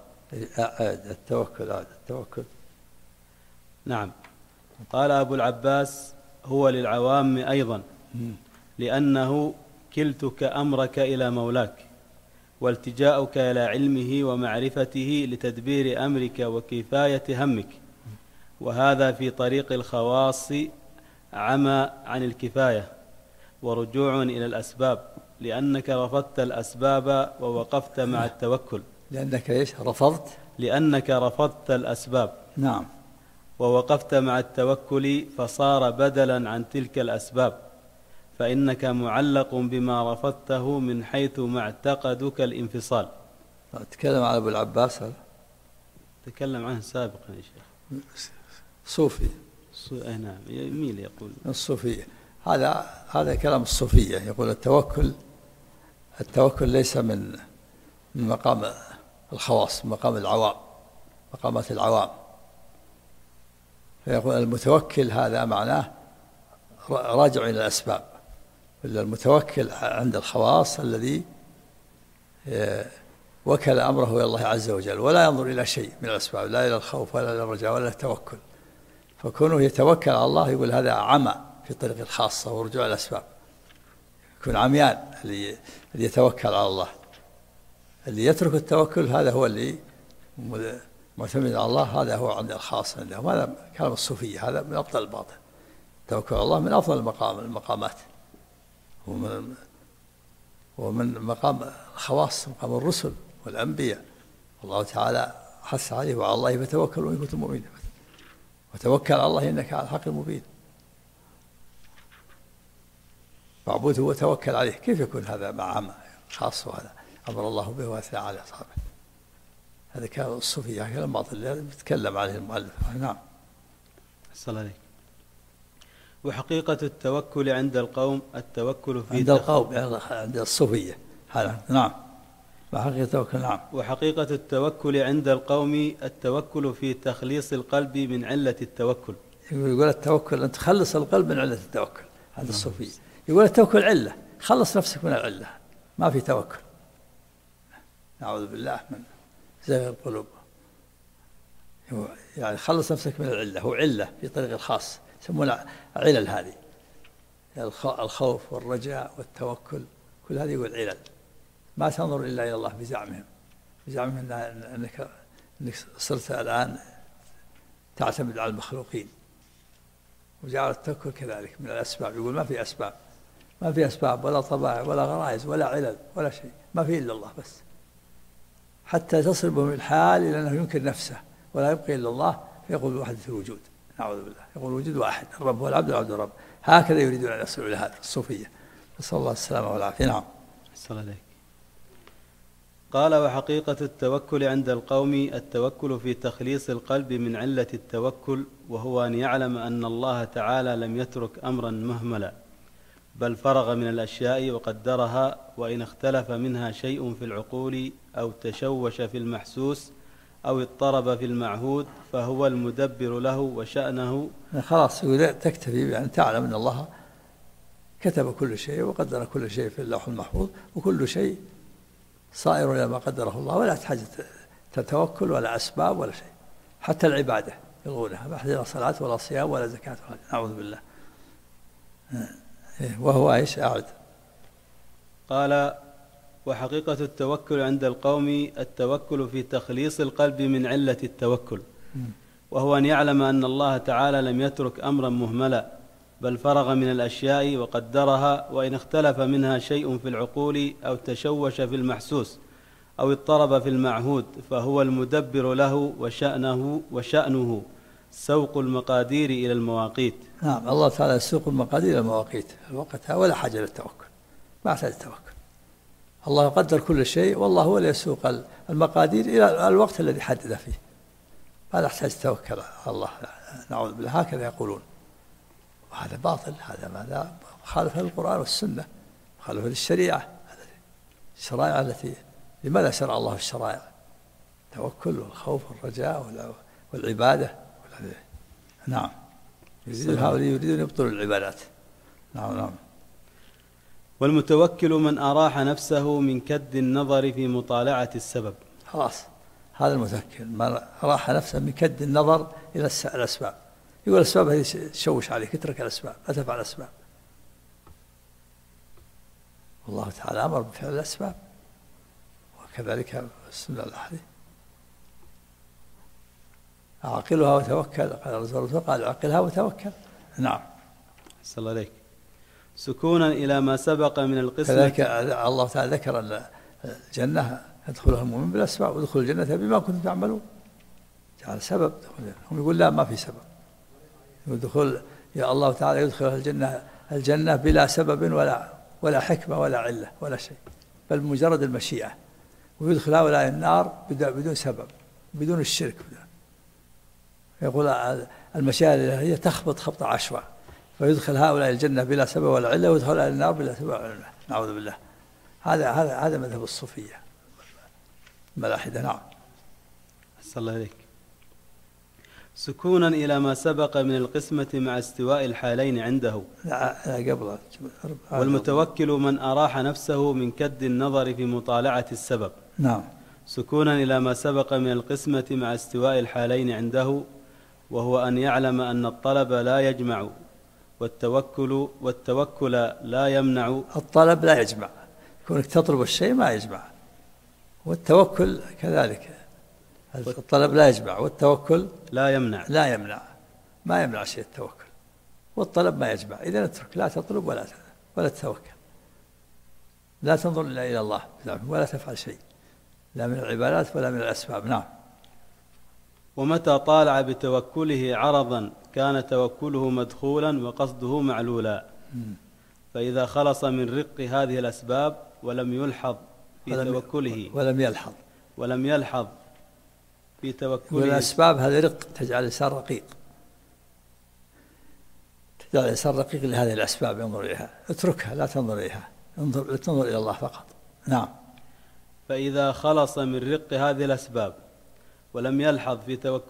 Speaker 2: التوكل.
Speaker 5: نعم. قال أبو العباس: هو للعوام أيضا لأنه كلتك أمرك إلى مولاك، والتجاؤك إلى علمه ومعرفته لتدبير أمرك وكفاية همك، وهذا في طريق الخواص عمى عن الكفاية، ورجوع إلى الأسباب، لأنك رفضت الأسباب ووقفت مع التوكل.
Speaker 2: لأنك إيش رفضت؟
Speaker 5: لأنك رفضت الأسباب.
Speaker 2: نعم.
Speaker 5: ووقفت مع التوكل فصار بدلا عن تلك الأسباب، فإنك معلق بما رفضته من حيث معتقدك الانفصال.
Speaker 2: تكلم على أبو العباس هذا؟
Speaker 5: تكلم عنه سابقا يا شيخ.
Speaker 2: صوفي.
Speaker 5: نعم. يميل يقول
Speaker 2: الصوفية. هذا كلام الصوفية. يقول التوكل ليس من مقام الخواص، من مقام العوام، مقامات العوام. فيقول المتوكل هذا معناه راجع إلى الأسباب، إلا المتوكل عند الخواص الذي وكل أمره إلى الله عز وجل ولا ينظر إلى شيء من الأسباب، لا إلى الخوف ولا إلى الرجاء ولا التوكل. فكونه يتوكل على الله يقول هذا عمى في طريق الخاصة ورجوع الأسباب، يكون عميان اللي يتوكل على الله. اللي يترك التوكل هذا هو اللي معتمد على الله هذا هو عند الخاص عندهم. هذا كلام الصوفية، هذا من أبطل الباطل. توكل على الله من أفضل المقامات، ومن مقام الخواص، مقام الرسل والأنبياء. الله تعالى حث عليه: وعلى الله فتوكلوا إن كنتم مؤمنين، وتوكل على الله إنك على الحق المبين. فاعبده وتوكل عليه. كيف يكون هذا مع عام خاص؟ وهذا أمر الله به وأثنى على أصحابه. هذا كلام الصوفية، كلام باطل يتكلم عليه المؤلف. نعم.
Speaker 5: أحسن عليك. وحقيقة التوكل عند القوم التوكل في
Speaker 2: عند القوم عند الصوفية. نعم. وحقيقة التوكل. نعم.
Speaker 5: وحقيقة التوكل عند القوم التوكل في تخليص القلب من علة التوكل.
Speaker 2: يقول التوكل أن تخلص القلب من علة التوكل. هذا الصوفية. يقول التوكل علة، خلص نفسك من العلة، ما في توكل. نعوذ بالله من زيغ القلوب. يعني خلص نفسك من العلة، هو علة في طريق الخاص، يسمونها علل. هذه الخوف والرجاء والتوكل، كل هذه يقول علل. ما تنظر إلا إلى الله بزعمهم أنك صرت الآن تعتمد على المخلوقين، وجعل التوكل كذلك من الأسباب. يقول ما في أسباب، ما في أسباب ولا طبائع ولا غرائز ولا علل ولا شيء، ما في إلا الله بس. حتى تصل بهم الحال إلى أنه ينكر نفسه ولا يبقي إلا الله، فيقول وحدة الوجود. نعوذ بالله. يقول الوجود واحد، الرب هو العبد والعبد الرب. هكذا يريدون أن يصلوا إلى هذا الصوفية. نسأل الله السلامة والعافية. نعم.
Speaker 5: أحسن عليك. قال: وحقيقة التوكل عند القوم التوكل في تخليص القلب من علة التوكل، وهو أن يعلم أن الله تعالى لم يترك أمرا مهملا، بل فرغ من الأشياء وقدرها، وإن اختلف منها شيء في العقول أو تشوش في المحسوس أو اضطرب في المعهود فهو المدبر له وشأنه.
Speaker 2: خلاص تكتفي بأن تعلم أن الله كتب كل شيء وقدر كل شيء في اللوح المحفوظ، وكل شيء صائر إلى ما قدره الله، ولا تحتاج تتوكل ولا أسباب ولا شيء. حتى العبادة يلغونها، ما يحتاج صلاة ولا صيام ولا زكاة ولا. نعوذ بالله. وهو ايش؟ أعد.
Speaker 5: قال: وحقيقة التوكل عند القوم التوكل في تخليص القلب من علة التوكل، وهو أن يعلم أن الله تعالى لم يترك أمرا مهملا، بل فرغ من الأشياء وقدرها، وإن اختلف منها شيء في العقول أو تشوش في المحسوس أو اضطرب في المعهود فهو المدبر له وشأنه سوق المقادير إلى المواقيت.
Speaker 2: نعم. الله تعالى يسوق المقادير إلى المواقيت، الوقت ولا حاجة للتوكل، ما يحتاج التوكل. الله يقدر كل شيء، والله هو اللي يسوق المقادير إلى الوقت الذي حدد فيه، ما يحتاج توكل على الله. نعوذ بالله. هكذا يقولون، وهذا باطل. هذا ماذا مخالف للقرآن والسنة، مخالف للشريعة. الشرائع التي لماذا شرع الله الشرائع؟ التوكل والخوف والرجاء والعبادة. نعم. هؤلاء يريدون يبطلوا العبادات. نعم.
Speaker 5: والمتوكل من أراح نفسه من كد النظر في مطالعة السبب.
Speaker 2: خلاص، هذا المتوكل من أراح نفسه من كد النظر إلى الأسباب. يقول الأسباب هذه تشوش عليك، اترك الأسباب، لا تفعل الأسباب. والله تعالى أمر بفعل الأسباب، وكذلك السنة الأحاديث. أعقلها وتوكل، قال الرسول قال أعقلها وتوكل. نعم.
Speaker 5: صلى الله عليك. سكونا إلى ما سبق من القسم.
Speaker 2: كذلك الله تعالى ذكر أن الجنة يدخلها المؤمن بالأسباب، وادخلوا الجنة بما كنتم تعملون. جعل سبب. هم يقول لا، ما في سبب. يدخل يا الله تعالى يدخل الجنة بلا سبب ولا حكمة ولا علة ولا شيء، بل مجرد المشيئة. ويدخل هؤلاء النار بدون سبب، بدون الشرك. يقول المشيئة هي تخبط خبط عشواء، فيدخل هؤلاء الجنة بلا سبب ولا علة، ويدخل هؤلاء النار بلا سبب ولا علة. نعوذ بالله. هذا مذهب الصوفية الملاحدة. نعم.
Speaker 5: صلى الله عليك. سكونا إلى ما سبق من القسمة مع استواء الحالين عنده.
Speaker 2: لا قبل.
Speaker 5: والمتوكل من أراح نفسه من كد النظر في مطالعة السبب.
Speaker 2: نعم.
Speaker 5: سكونا إلى ما سبق من القسمة مع استواء الحالين عنده، وهو أن يعلم أن الطلب لا يجمع والتوكل لا يمنع.
Speaker 2: الطلب لا يجمع، كونك تطلب الشيء ما يجمع، والتوكل كذلك الطلب لا يجمع، والتوكل
Speaker 5: لا يمنع.
Speaker 2: لا يمنع، ما يمنع شيء التوكل، والطلب ما يجمع. إذا اترك، لا تطلب ولا تتوكل، لا تنظر إلا إلى الله ولا تفعل شيء، لا من العبادات ولا من الأسباب. نعم.
Speaker 5: ومتى طالع بتوكله عرضا كان توكله مدخولا وقصده معلولا، فإذا خلص من رق هذه الأسباب ولم يلحظ في توكله ولم يلحظ في توكله.
Speaker 2: والأسباب هذه رق، تجعل الإنسان رقيق، تجعل الإنسان رقيق لهذه الأسباب، ينظر إليها، اتركها لا تنظر إليها، تنظر إلى الله فقط. نعم.
Speaker 5: فإذا خلص من رق هذه الأسباب ولم يلحظ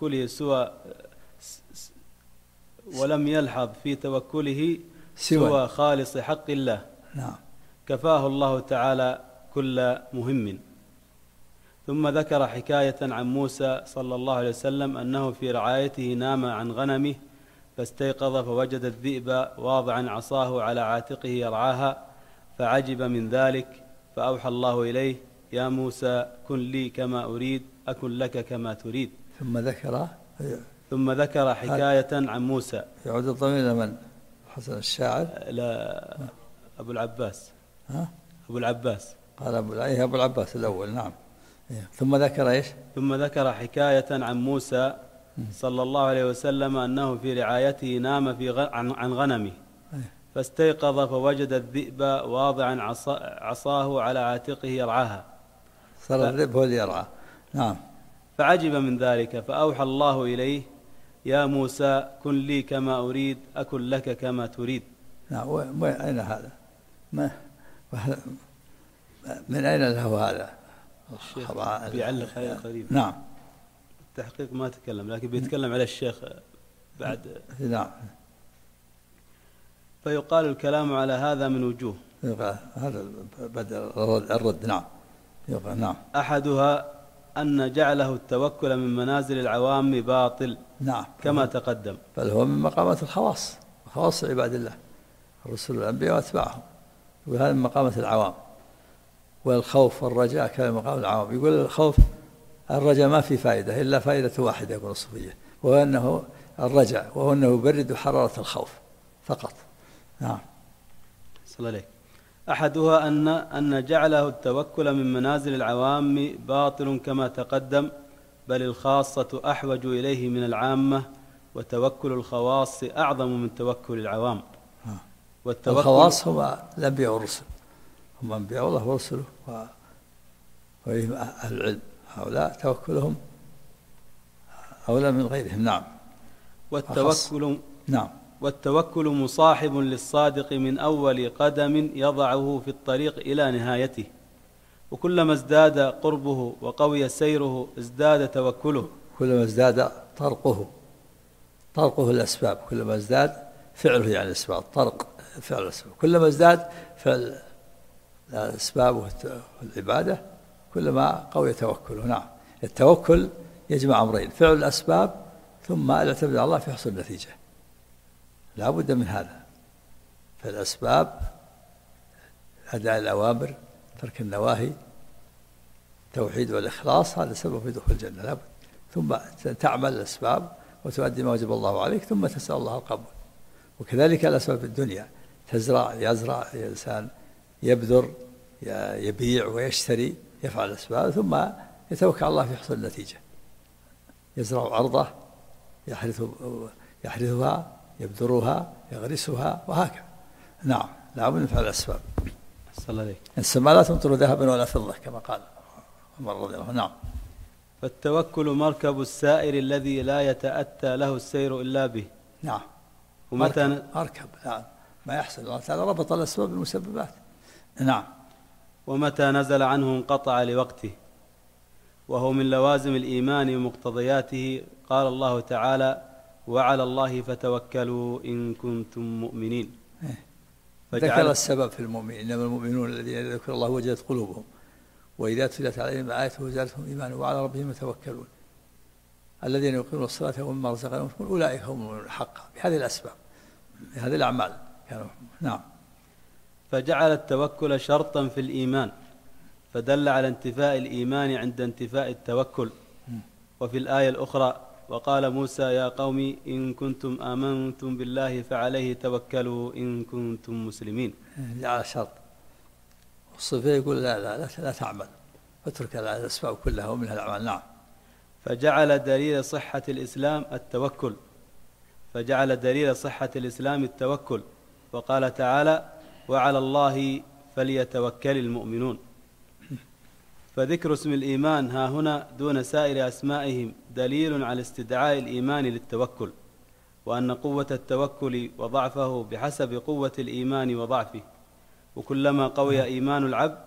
Speaker 5: في توكله سوى خالص حق الله،
Speaker 2: نعم،
Speaker 5: كفاه الله تعالى كل مهم. ثم ذكر حكاية عن موسى صلى الله عليه وسلم أنه في رعايته نام عن غنمه فاستيقظ فوجد الذئب واضعا عصاه على عاتقه يرعاها، فعجب من ذلك، فأوحى الله إليه: يا موسى كن لي كما أريد أكن لك كما تريد. ثم ذكر حكاية عن موسى.
Speaker 2: يعود الضمير لمن؟ حسن الشاعر؟
Speaker 5: لا، أبو العباس. أبو العباس
Speaker 2: قال أبو العباس الأول. نعم. ثم ذكر إيش؟
Speaker 5: ثم ذكر حكاية عن موسى صلى الله عليه وسلم أنه في رعايته نام عن غنمه فاستيقظ فوجد الذئب واضعا عصاه على عاتقه يرعاها،
Speaker 2: صار الذئب هو اللي يرعاه. نعم.
Speaker 5: فعجب من ذلك، فأوحى الله إليه: يا موسى كن لي كما أريد أكن لك كما تريد.
Speaker 2: نعم. أين هذا؟ من أين له هذا؟
Speaker 5: الشيخ بيعلق عليه قريب.
Speaker 2: نعم.
Speaker 5: التحقيق ما تكلم، لكن بيتكلم على الشيخ بعد.
Speaker 2: نعم.
Speaker 5: فيقال الكلام على هذا من وجوه.
Speaker 2: هذا بدل الرد. نعم. يقال. نعم.
Speaker 5: أحدها أن جعله التوكل من منازل العوام باطل.
Speaker 2: نعم.
Speaker 5: كما تقدم.
Speaker 2: بل هو من مقامات الخواص، خواص عباد الله، الرسل والأنبياء وأتباعهم، وهذا من مقامات العوام. والخوف والرجاء كان مقام العوام. يقول الخوف الرجاء ما في فائدة إلا فائدة واحدة، يقول الصوفية، وهو أنه الرجاء، وهو أنه يبرد حرارة الخوف فقط. نعم.
Speaker 5: صلى عليك. أحدها أن جعله التوكل من منازل العوام باطل كما تقدم، بل الخاصة أحوج إليه من العامة، وتوكل الخواص أعظم من توكل العوام.
Speaker 2: الخواص هم الأنبياء والرسل، هم أنبياء الله ورسله وإليهم أهل العلم، هؤلاء توكلهم أولى من غيرهم. نعم.
Speaker 5: والتوكل مصاحب للصادق من أول قدم يضعه في الطريق إلى نهايته، وكلما ازداد قربه وقوي سيره ازداد توكله.
Speaker 2: كلما ازداد طرقه الأسباب، كلما ازداد فعله، يعني الأسباب، طرق فعل الأسباب، كلما ازداد فعل الأسباب والعبادة كلما قوي توكله. نعم. التوكل يجمع أمرين: فعل الأسباب ثم الاعتماد على الله في حصول النتيجة، لا بد من هذا. فالأسباب أداء الأوامر، ترك النواهي، التوحيد والإخلاص، هذا سبب في دخول الجنة، لا بد. ثم تعمل الأسباب وتؤدي ما وجب الله عليك، ثم تسأل الله القبول. وكذلك الأسباب في الدنيا، يزرع الإنسان، يبذر، يبيع ويشتري، يفعل الأسباب، ثم يتوكل على الله في حصول النتيجة. يزرع أرضه، يحرثها، يبذرها، يغرسها، وهكذا. نعم. لا بد من فعل الأسباب.
Speaker 5: صلى عليك.
Speaker 2: السماء لا تمطر ذهبا ولا فضة كما قال عمر رضي الله عنه. نعم.
Speaker 5: فالتوكل مركب السائر الذي لا يتأتى له السير إلا به.
Speaker 2: نعم. مركب. نعم. ما يحصل، الله تعالى ربط الأسباب بالمسببات. نعم.
Speaker 5: ومتى نزل عنه انقطع لوقته، وهو من لوازم الإيمان ومقتضياته. قال الله تعالى: وعلى الله فتوكلوا إن كنتم مؤمنين.
Speaker 2: ذكر السبب في المؤمنين: إنما المؤمنون الذين ذكر الله وجلت قلوبهم وإذا تليت عليهم آياته زادتهم إيمانا وعلى ربهم يتوكلون الذين يقيمون الصلاة ومما رزقناهم أولئك هم المؤمنون حقا، بهذه الأسباب، بهذه الأعمال كانوا. نعم.
Speaker 5: فجعل التوكل شرطا في الإيمان، فدل على انتفاء الإيمان عند انتفاء التوكل، وفي الآية الأخرى وقال موسى يا قوم إن كنتم آمنتم بالله فعليه توكلوا إن كنتم مسلمين.
Speaker 2: على شرط. والصفة يقول لا تعمل، فاترك الأسباب كلها ومنها الأعمال. نعم.
Speaker 5: فجعل دليل صحة الإسلام التوكل، فجعل دليل صحة الإسلام التوكل، وقال تعالى وعلى الله فليتوكل المؤمنون. فذكر اسم الإيمان ها هنا دون سائر أسمائهم دليل على استدعاء الإيمان للتوكل، وأن قوة التوكل وضعفه بحسب قوة الإيمان وضعفه، وكلما قوي إيمان العبد.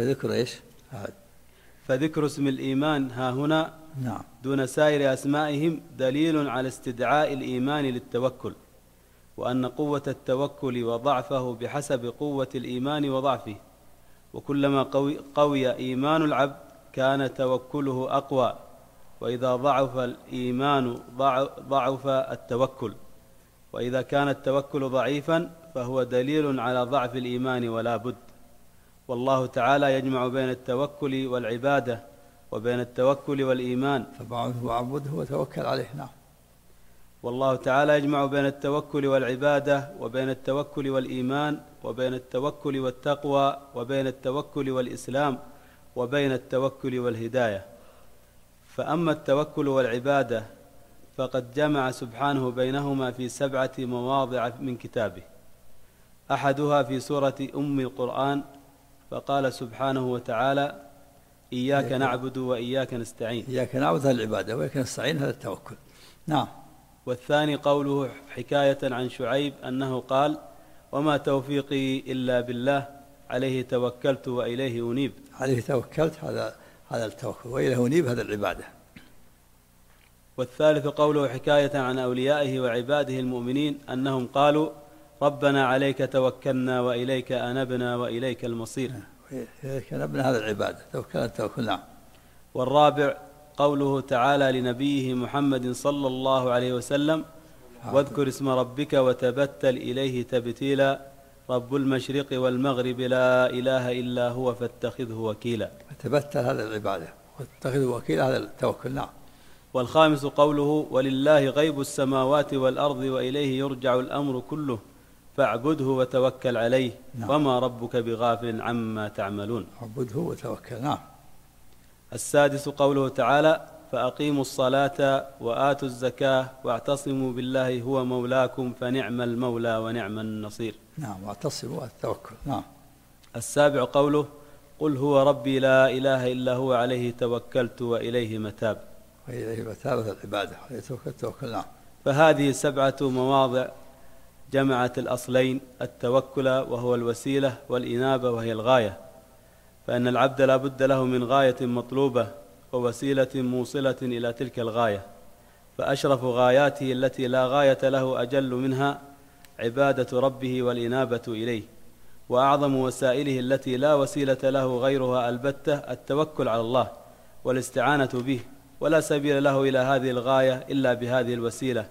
Speaker 5: فذكر اسم الإيمان ها هنا دون سائر أسمائهم دليل على استدعاء الإيمان للتوكل، وأن قوة التوكل وضعفه بحسب قوة الإيمان وضعفه، وكلما قوي إيمان العبد كان توكله أقوى، وإذا ضعف الإيمان ضعف التوكل، وإذا كان التوكل ضعيفا فهو دليل على ضعف الإيمان ولا بد. والله تعالى يجمع بين التوكل والعبادة وبين التوكل والإيمان.
Speaker 2: فاعبده وتوكل عليه. نعم.
Speaker 5: والله تعالى يجمع بين التوكل والعبادة وبين التوكل والإيمان وبين التوكل والتقوى وبين التوكل والإسلام وبين التوكل والهداية. فأما التوكل والعبادة فقد جمع سبحانه بينهما في 7 مواضع من كتابه، أحدها في سورة أم القرآن، فقال سبحانه وتعالى إياك نعبد وإياك نستعين.
Speaker 2: إياك نعبد هذا العبادة، وإياك نستعين هذا التوكل. نعم.
Speaker 5: والثاني قوله حكاية عن شعيب أنه قال وما توفيقي إلا بالله عليه توكلت وإليه أنيب.
Speaker 2: عليه توكلت هذا التوكل، وإليه أنيب هذا العبادة.
Speaker 5: والثالث قوله حكاية عن أوليائه وعباده المؤمنين أنهم قالوا ربنا عليك توكلنا وإليك أنبنا وإليك المصير.
Speaker 2: إليك أنبنا هذا العبادة، توكل. نعم.
Speaker 5: والرابع قوله تعالى لنبيه محمد صلى الله عليه وسلم واذكر اسم ربك وتبتل إليه تبتيلا رب المشرق والمغرب لا إله إلا هو فاتخذه وكيلا.
Speaker 2: تبتل هذا العبادة واتخذه وكيلا هذا التوكل. نعم.
Speaker 5: والخامس قوله ولله غيب السماوات والأرض وإليه يرجع الأمر كله فاعبده وتوكل عليه. نعم. وما ربك بغافل عما تعملون.
Speaker 2: اعبده وتوكل. نعم.
Speaker 5: السادس قوله تعالى فأقيموا الصلاة وآتوا الزكاة واعتصموا بالله هو مولاكم فنعم المولى ونعم النصير.
Speaker 2: نعم. واعتصموا التوكل. نعم.
Speaker 5: السابع قوله قل هو ربي لا إله إلا هو عليه توكلت وإليه متاب.
Speaker 2: وإليه متاب العبادة وإليه توكل. نعم.
Speaker 5: فهذه 7 مواضع جمعت الأصلين التوكل وهو الوسيلة والإنابة وهي الغاية، فإن العبد لا بد له من غاية مطلوبة ووسيلة موصلة إلى تلك الغاية، فأشرف غاياته التي لا غاية له أجل منها عبادة ربه والإنابة إليه، وأعظم وسائله التي لا وسيلة له غيرها البتة التوكل على الله والاستعانة به، ولا سبيل له إلى هذه الغاية إلا بهذه الوسيلة.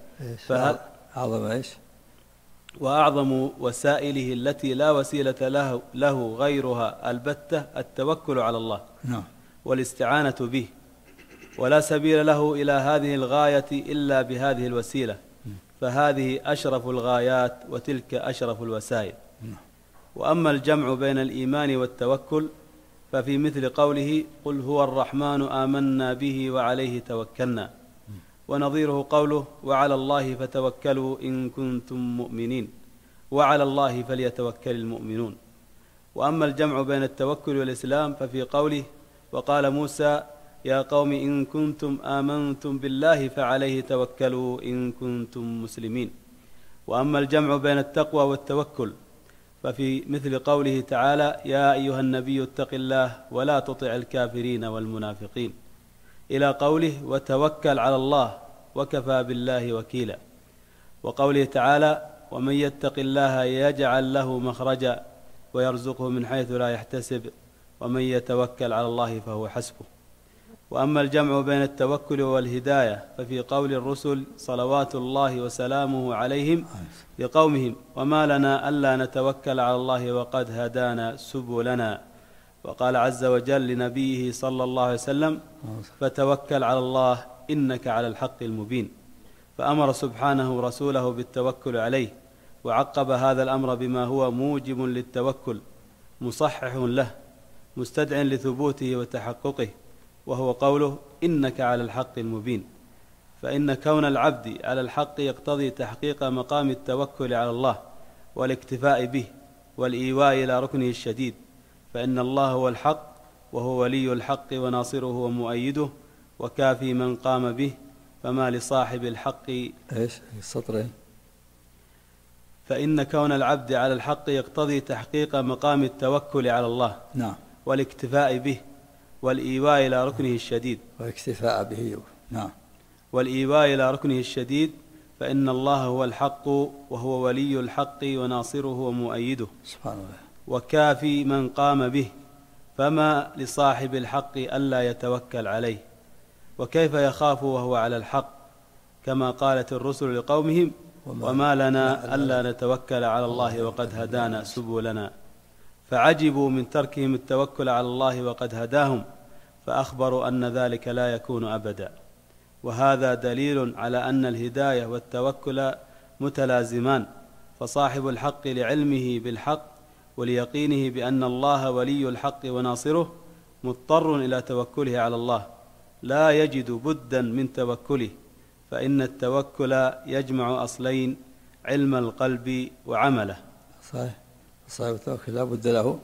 Speaker 5: وأعظم وسائله التي لا وسيلة له غيرها البتة التوكل على الله والاستعانة به، ولا سبيل له إلى هذه الغاية إلا بهذه الوسيلة، فهذه أشرف الغايات وتلك أشرف الوسائل. وأما الجمع بين الإيمان والتوكل ففي مثل قوله قل هو الرحمن آمنا به وعليه توكلنا، ونظيره قوله وعلى الله فتوكلوا إن كنتم مؤمنين وعلى الله فليتوكل المؤمنون. وأما الجمع بين التوكل والإسلام ففي قوله وقال موسى يا قوم إن كنتم آمنتم بالله فعليه توكلوا إن كنتم مسلمين. وأما الجمع بين التقوى والتوكل ففي مثل قوله تعالى يا أيها النبي اتق الله ولا تطع الكافرين والمنافقين، إلى قوله وتوكل على الله وكفى بالله وكيلا، وقوله تعالى ومن يتق الله يجعل له مخرجا ويرزقه من حيث لا يحتسب ومن يتوكل على الله فهو حسبه. وأما الجمع بين التوكل والهداية ففي قول الرسل صلوات الله وسلامه عليهم لقومهم وما لنا ألا نتوكل على الله وقد هدانا سبلنا، وقال عز وجل لنبيه صلى الله عليه وسلم فتوكل على الله إنك على الحق المبين. فأمر سبحانه رسوله بالتوكل عليه، وعقب هذا الأمر بما هو موجب للتوكل مصحح له مستدع لثبوته وتحققه، وهو قوله إنك على الحق المبين. فإن كون العبد على الحق يقتضي تحقيق مقام التوكل على الله والاكتفاء به والإيواء إلى ركنه الشديد، فإن الله هو الحق، وهو ولي الحق وناصره ومؤيده وكافي من قام به، فما لصاحب الحق
Speaker 2: إيش السطرين؟
Speaker 5: فإن كون العبد على الحق يقتضي تحقيق مقام التوكل على الله
Speaker 2: نعم
Speaker 5: والاكتفاء به والإيواء إلى ركنه الشديد
Speaker 2: والاكتفاء به نعم
Speaker 5: والإيواء إلى ركنه الشديد، فإن الله هو الحق، وهو ولي الحق وناصره ومؤيده
Speaker 2: سبحان الله،
Speaker 5: وكافي من قام به، فما لصاحب الحق ألا يتوكل عليه. وكيف يخاف وهو على الحق؟ كما قالت الرسل لقومهم وما لنا ألا نتوكل على الله وقد هدانا سبلنا، فعجبوا من تركهم التوكل على الله وقد هداهم، فأخبروا أن ذلك لا يكون أبدا. وهذا دليل على أن الهداية والتوكل متلازمان، فصاحب الحق لعلمه بالحق وليقينه بأن الله ولي الحق وناصره مضطر إلى توكله على الله، لا يجد بدا من توكله، فإن التوكل يجمع أصلين: علم القلب وعمله.
Speaker 2: صحيح، صاحب التوكل لا بد له.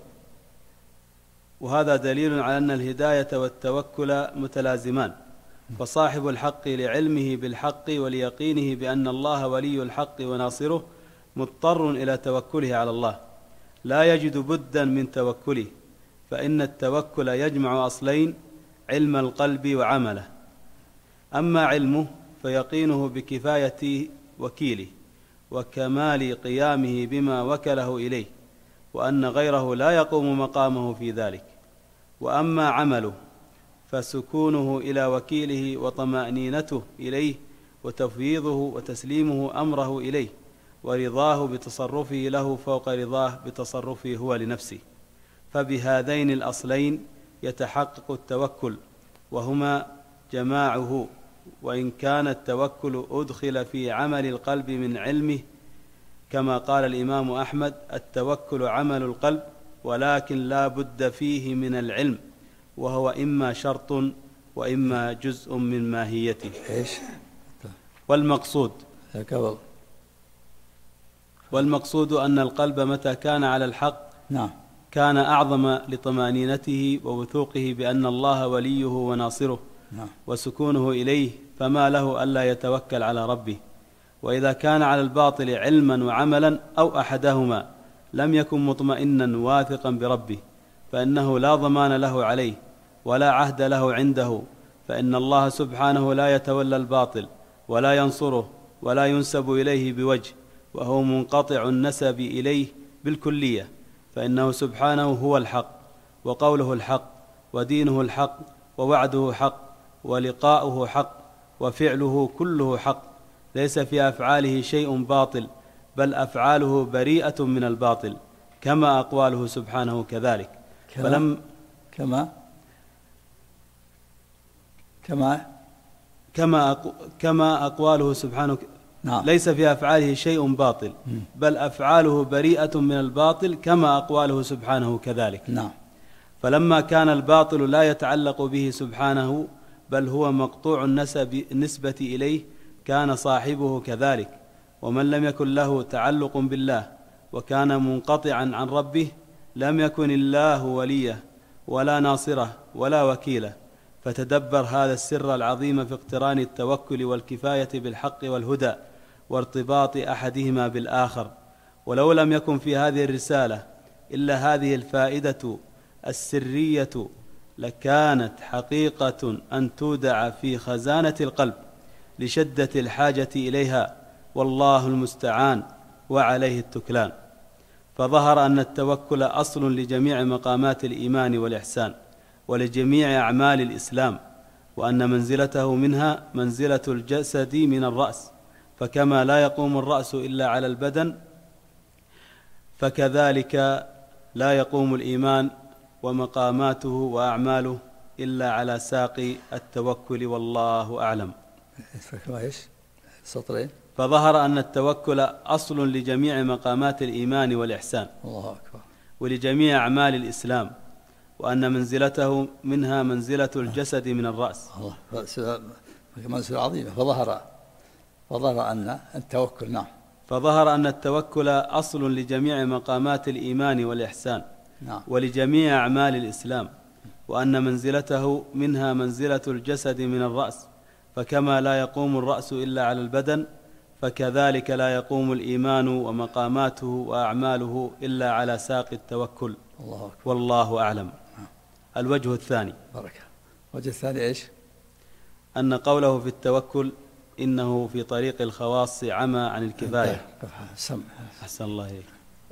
Speaker 5: وهذا دليل على أن الهداية والتوكل متلازمان، فصاحب الحق لعلمه بالحق وليقينه بأن الله ولي الحق وناصره مضطر إلى توكله على الله، لا يجد بدا من توكله، فإن التوكل يجمع أصلين: علم القلب وعمله. أما علمه فيقينه بكفاية وكيله وكمال قيامه بما وكله إليه، وأن غيره لا يقوم مقامه في ذلك. وأما عمله فسكونه إلى وكيله وطمأنينته إليه وتفويضه وتسليمه أمره إليه ورضاه بتصرفه له فوق رضاه بتصرفه هو لنفسه. فبهذين الأصلين يتحقق التوكل، وهما جماعه. وإن كان التوكل أدخل في عمل القلب من علمه، كما قال الإمام أحمد: التوكل عمل القلب، ولكن لا بد فيه من العلم، وهو إما شرط وإما جزء من ماهيته. والمقصود أن القلب متى كان على الحق كان أعظم لطمأنينته ووثوقه بأن الله وليه وناصره وسكونه إليه، فما له ألا يتوكل على ربه. وإذا كان على الباطل علما وعملا أو أحدهما لم يكن مطمئنا واثقا بربه، فإنه لا ضمان له عليه ولا عهد له عنده، فإن الله سبحانه لا يتولى الباطل ولا ينصره ولا ينسب إليه بوجه، وهو منقطع النسب إليه بالكلية، فإنه سبحانه هو الحق، وقوله الحق، ودينه الحق، ووعده حق، ولقاؤه حق، وفعله كله حق، ليس في أفعاله شيء باطل، بل أفعاله بريئة من الباطل، كما أقواله سبحانه كذلك. كما أقواله سبحانه ليس في أفعاله شيء باطل، بل أفعاله بريئة من الباطل، كما أقواله سبحانه كذلك. فلما كان الباطل لا يتعلق به سبحانه، بل هو مقطوع النسبة إليه، كان صاحبه كذلك. ومن لم يكن له تعلق بالله وكان منقطعا عن ربه، لم يكن الله وليه ولا ناصره ولا وكيله. فتدبر هذا السر العظيم في اقتران التوكل والكفاية بالحق والهدى وارتباط أحدهما بالآخر. ولو لم يكن في هذه الرسالة إلا هذه الفائدة السرية، لكانت حقيقة أن تودع في خزانة القلب لشدة الحاجة إليها، والله المستعان وعليه التكلان. فظهر أن التوكل أصل لجميع مقامات الإيمان والإحسان ولجميع أعمال الإسلام، وأن منزلته منها منزلة الجسد من الرأس، فكما لا يقوم الرأس إلا على البدن، فكذلك لا يقوم الإيمان ومقاماته وأعماله إلا على ساق التوكل والله أعلم.
Speaker 2: سطرين.
Speaker 5: فظهر أن التوكل أصل لجميع مقامات الإيمان والإحسان، الله أكبر، ولجميع أعمال الإسلام، وأن منزلته منها منزلة الجسد من الرأس.
Speaker 2: منزلة عظيمة. فظهر أن التوكل، نعم،
Speaker 5: فظهر أن التوكل أصل لجميع مقامات الإيمان والإحسان، نعم، ولجميع أعمال الإسلام، وأن منزلته منها منزلة الجسد من الرأس، فكما لا يقوم الرأس إلا على البدن، فكذلك لا يقوم الإيمان ومقاماته وأعماله إلا على ساق التوكل. الله أكبر. والله أعلم. الوجه الثاني.
Speaker 2: بركة. الوجه الثاني إيش؟
Speaker 5: أن قوله في التوكل إنه في طريق الخواص عمى عن الكفاية. أحسن الله إليك.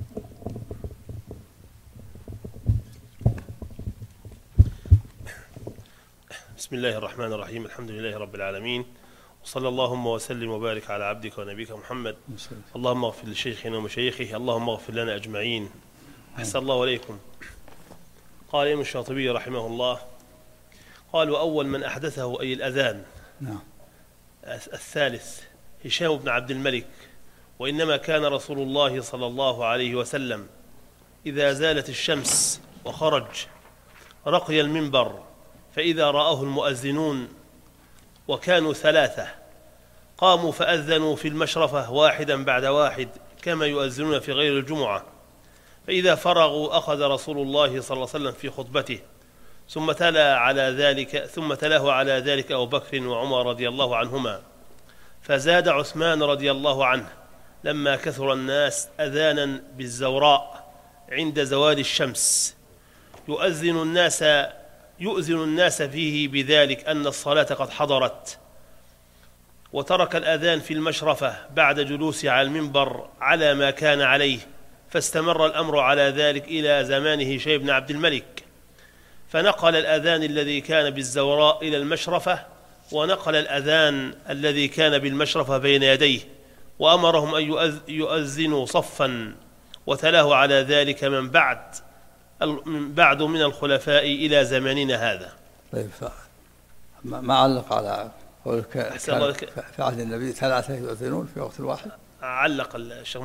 Speaker 6: بسم الله الرحمن الرحيم. الحمد لله رب العالمين، وصلى اللهم وسلم وبارك على عبدك ونبيك محمد. اللهم اغفر لشيخنا ومشايخه، اللهم اغفر لنا أجمعين. أحسن الله عليكم. قال الإمام الشاطبي رحمه الله، قال: وأول من أحدثه أي الأذان الثالث هشام بن عبد الملك، وإنما كان رسول الله صلى الله عليه وسلم إذا زالت الشمس وخرج رقي المنبر، فإذا رآه المؤذنون وكانوا 3 قاموا فأذنوا في المشرفة واحدا بعد واحد كما يؤذنون في غير الجمعة، فإذا فرغوا أخذ رسول الله صلى الله عليه وسلم في خطبته، ثم تلاه على ذلك أبو بكر وعمر رضي الله عنهما، فزاد عثمان رضي الله عنه لما كثر الناس أذانا بالزوراء عند زوال الشمس يؤذن الناس فيه بذلك أن الصلاة قد حضرت، وترك الأذان في المشرفة بعد جلوسه على المنبر على ما كان عليه، فاستمر الأمر على ذلك إلى زمان هشام بن عبد الملك، فنقل الأذان الذي كان بالزوراء إلى المشرفة، ونقل الأذان الذي كان بالمشرفة بين يديه، وأمرهم أن يؤذنوا صفا، وتلاه على ذلك من بعد من الخلفاء إلى زماننا هذا.
Speaker 2: طيب، ما علق على قولك في عهد النبي 3 يؤذنون في وقت واحد؟
Speaker 6: علق الشيخ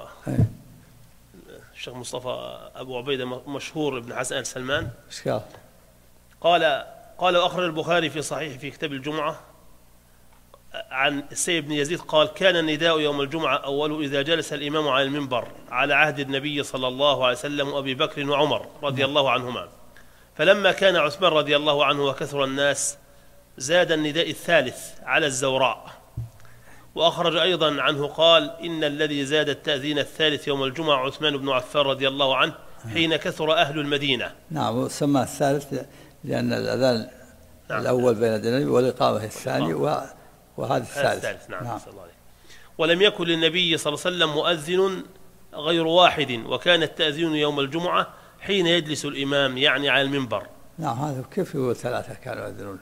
Speaker 6: مصطفى أبو عبيدة مشهور بن حسن سلمان. قال وأخرج البخاري في صحيح في كتاب الجمعة عن السيد بن يزيد قال: كان النداء يوم الجمعة أوله إذا جلس الإمام على المنبر على عهد النبي صلى الله عليه وسلم وأبي بكر وعمر رضي الله عنهما، فلما كان عثمان رضي الله عنه وكثر الناس زاد النداء الثالث على الزوراء. وأخرج أيضا عنه قال: إن الذي زاد التأذين الثالث يوم الجمعة عثمان بن عفان رضي الله عنه حين كثر أهل المدينة.
Speaker 2: نعم، سمى الثالث لأن الأذان الأول بين يدي النبي والإقامة الثاني وهذا الثالث.
Speaker 6: نعم. ولم يكن للنبي صلى الله عليه وسلم مؤذن غير واحد، وكان التأذين يوم الجمعة حين يجلس الإمام يعني على المنبر.
Speaker 2: نعم، هذا كيف يقول 3 كانوا يؤذنون؟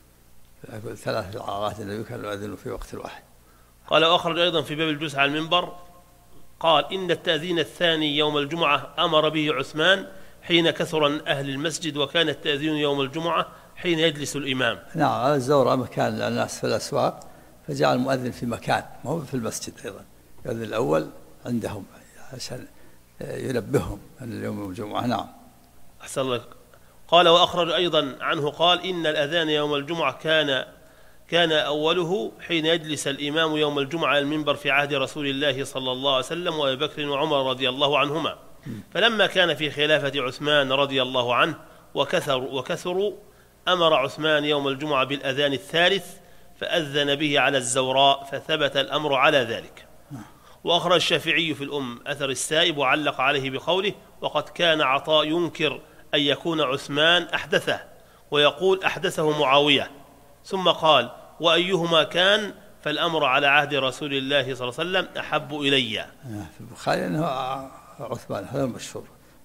Speaker 2: 3 عهد النبي كانوا يؤذنون في وقت واحد.
Speaker 6: قال: وأخرج أيضا في باب الجلوس على المنبر قال: إن التأذين الثاني يوم الجمعة أمر به عثمان حين كثر أهل المسجد، وكان التأذين يوم الجمعة حين يجلس الإمام.
Speaker 2: نعم، على الزوراء مكان للناس في الأسواق، فجعل المؤذن في مكان، ما هو في المسجد أيضا، يؤذن الأول عندهم عشان ينبههم أن اليوم الجمعة. نعم.
Speaker 6: أحسن الله. قال: وأخرج أيضا عنه قال: إن الأذان يوم الجمعة كان أوله حين يجلس الإمام يوم الجمعة على المنبر في عهد رسول الله صلى الله عليه وسلم وأبي بكر وعمر رضي الله عنهما، فلما كان في خلافة عثمان رضي الله عنه وكثروا أمر عثمان يوم الجمعة بالأذان الثالث، فأذن به على الزوراء، فثبت الأمر على ذلك. وأخرج الشافعي في الأم أثر السائب وعلق عليه بقوله: وقد كان عطاء ينكر أن يكون عثمان أحدثه، ويقول أحدثه معاوية، ثم قال: وأيهما كان فالأمر على عهد رسول الله صلى الله عليه وسلم أحب إلي.
Speaker 2: في البخاري أنه عثمان، هذا المشهور.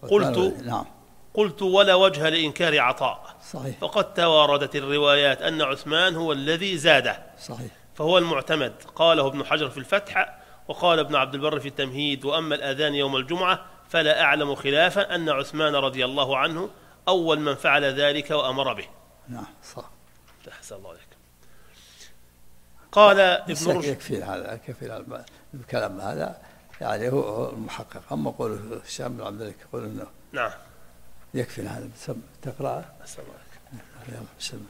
Speaker 6: قلت ولا وجه لإنكار عطاء،
Speaker 2: صحيح،
Speaker 6: فقد تواردت الروايات أن عثمان هو الذي زاده،
Speaker 2: صحيح،
Speaker 6: فهو المعتمد. قاله ابن حجر في الفتح، وقال ابن عبد البر في التمهيد: وأما الأذان يوم الجمعة فلا أعلم خلافا أن عثمان رضي الله عنه أول من فعل ذلك وأمر به.
Speaker 2: نعم صح.
Speaker 6: أحسن الله عليك. قال ابن رشد
Speaker 2: يكفي هذا، يكفي الكلام هذا يعني هو المحقق. أما قوله هشام بن عبد الملك يقول إنه
Speaker 6: نعم
Speaker 2: يكفي هذا تقرأه.
Speaker 6: أحسن الله عليك.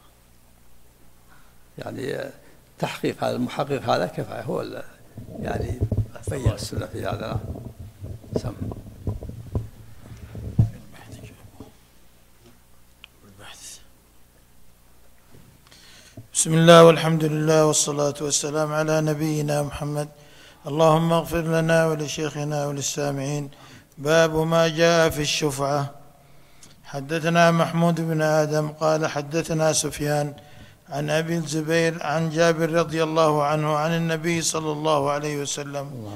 Speaker 2: يعني تحقيق هذا المحقق هذا كفاية، هو يعني بين السنة في هذا. سم.
Speaker 7: بسم الله والحمد لله والصلاة والسلام على نبينا محمد. اللهم اغفر لنا ولشيخنا وللسامعين. باب ما جاء في الشفعة. حدثنا محمود بن آدم قال حدثنا سفيان عن أبي الزبير عن جابر رضي الله عنه عن النبي صلى الله عليه وسلم: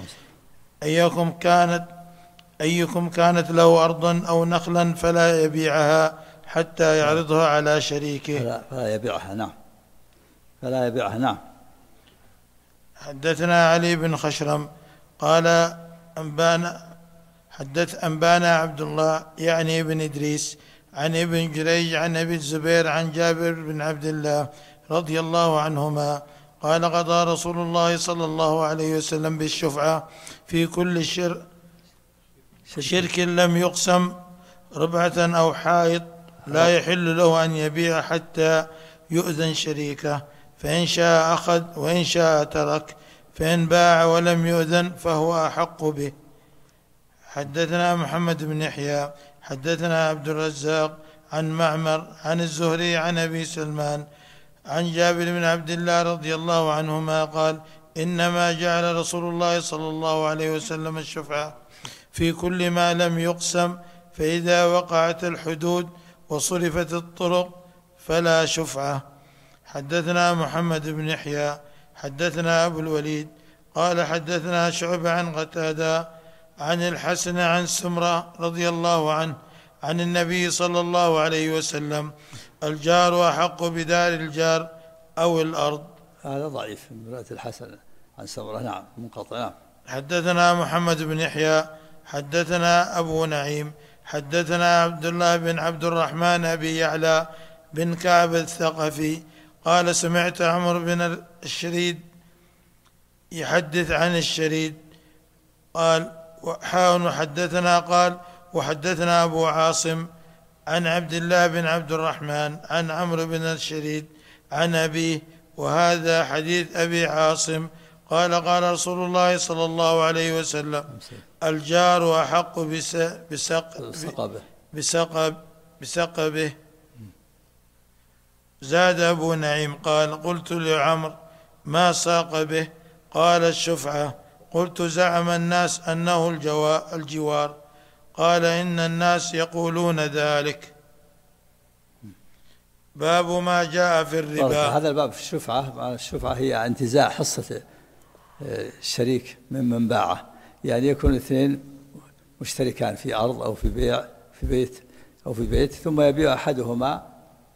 Speaker 7: أيكم كانت له أرض أو نخلا فلا يبيعها حتى يعرضها على شريكه.
Speaker 2: فلا يبيعها. نعم فلا يبيعها. نعم.
Speaker 7: حدثنا علي بن خشرم قال أنبانا عبد الله يعني ابن إدريس عن ابن جريج عن أبي الزبير عن جابر بن عبد الله رضي الله عنهما قال: قضى رسول الله صلى الله عليه وسلم بالشفعة في كل شرك لم يقسم ربعة أو حائط لا يحل له أن يبيع حتى يؤذن شريكه، فإن شاء أخذ وإن شاء ترك، فإن باع ولم يؤذن فهو أحق به. حدثنا محمد بن يحيى حدثنا عبد الرزاق عن معمر عن الزهري عن أبي سلمان عن جابر بن عبد الله رضي الله عنهما قال: إنما جعل رسول الله صلى الله عليه وسلم الشفعة في كل ما لم يقسم، فإذا وقعت الحدود وصرفت الطرق فلا شفعة. حدثنا محمد بن يحيى حدثنا أبو الوليد قال حدثنا شعبة عن قتادة عن الحسن عن سمرة رضي الله عنه عن النبي صلى الله عليه وسلم: الجار أحق بدار الجار أو الأرض.
Speaker 2: هذا ضعيف من رواية الحسن عن سمرة. نعم منقطع. نعم.
Speaker 7: حدثنا محمد بن يحيى حدثنا أبو نعيم حدثنا عبد الله بن عبد الرحمن أبي يعلى بن كعب الثقفي قال: سمعت عمرو بن الشريد يحدث عن الشريد قال: حدثنا قال: وحدثنا أبو عاصم عن عبد الله بن عبد الرحمن عن عمرو بن الشريد عن أبيه، وهذا حديث أبي عاصم قال: قال رسول الله صلى الله عليه وسلم: الجار أحق بسقبه. زاد أبو نعيم قال: قلت لعمر: ما ساق به؟ قال: الشفعة. قلت: زعم الناس أنه الجوار. قال: إن الناس يقولون ذلك. باب ما جاء في الربا.
Speaker 2: هذا الباب في الشفعة. الشفعة هي انتزاع حصة الشريك من باعه، يعني يكون اثنين مشتركان في أرض أو في بيع في بيت ثم يبيع أحدهما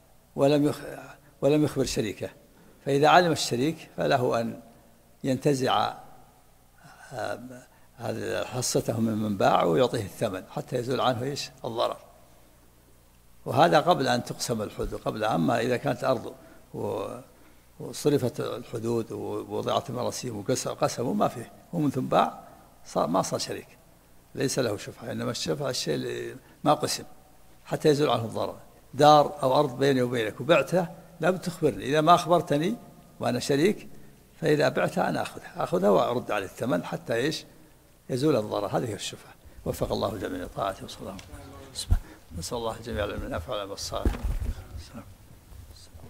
Speaker 2: ولم يخبر شريكه، فإذا علم الشريك فله أن ينتزع حصته من باع ويعطيه الثمن حتى يزول عنه الضرر. وهذا قبل أن تقسم الحدود، أما إذا كانت أرض وصرفت الحدود ووضعت المراسيم وقسموا ما فيه، ومن ثم باع ما صار شريك، ليس له شفعة. إنما الشفعة الشيء اللي ما قسم حتى يزول عنه الضرر. دار أو أرض بيني وبينك وبعته لابد تخبرني، إذا ما أخبرتني وأنا شريك فإذا بعتها أنا أخذها وأرد عليه الثمن حتى يزول الضرر. هذه هي الشفعة. وفق الله الجميع لطاعته وصلى الله عليه وسلم. نسأل الله الجميع العلم النافع والعمل الصالح.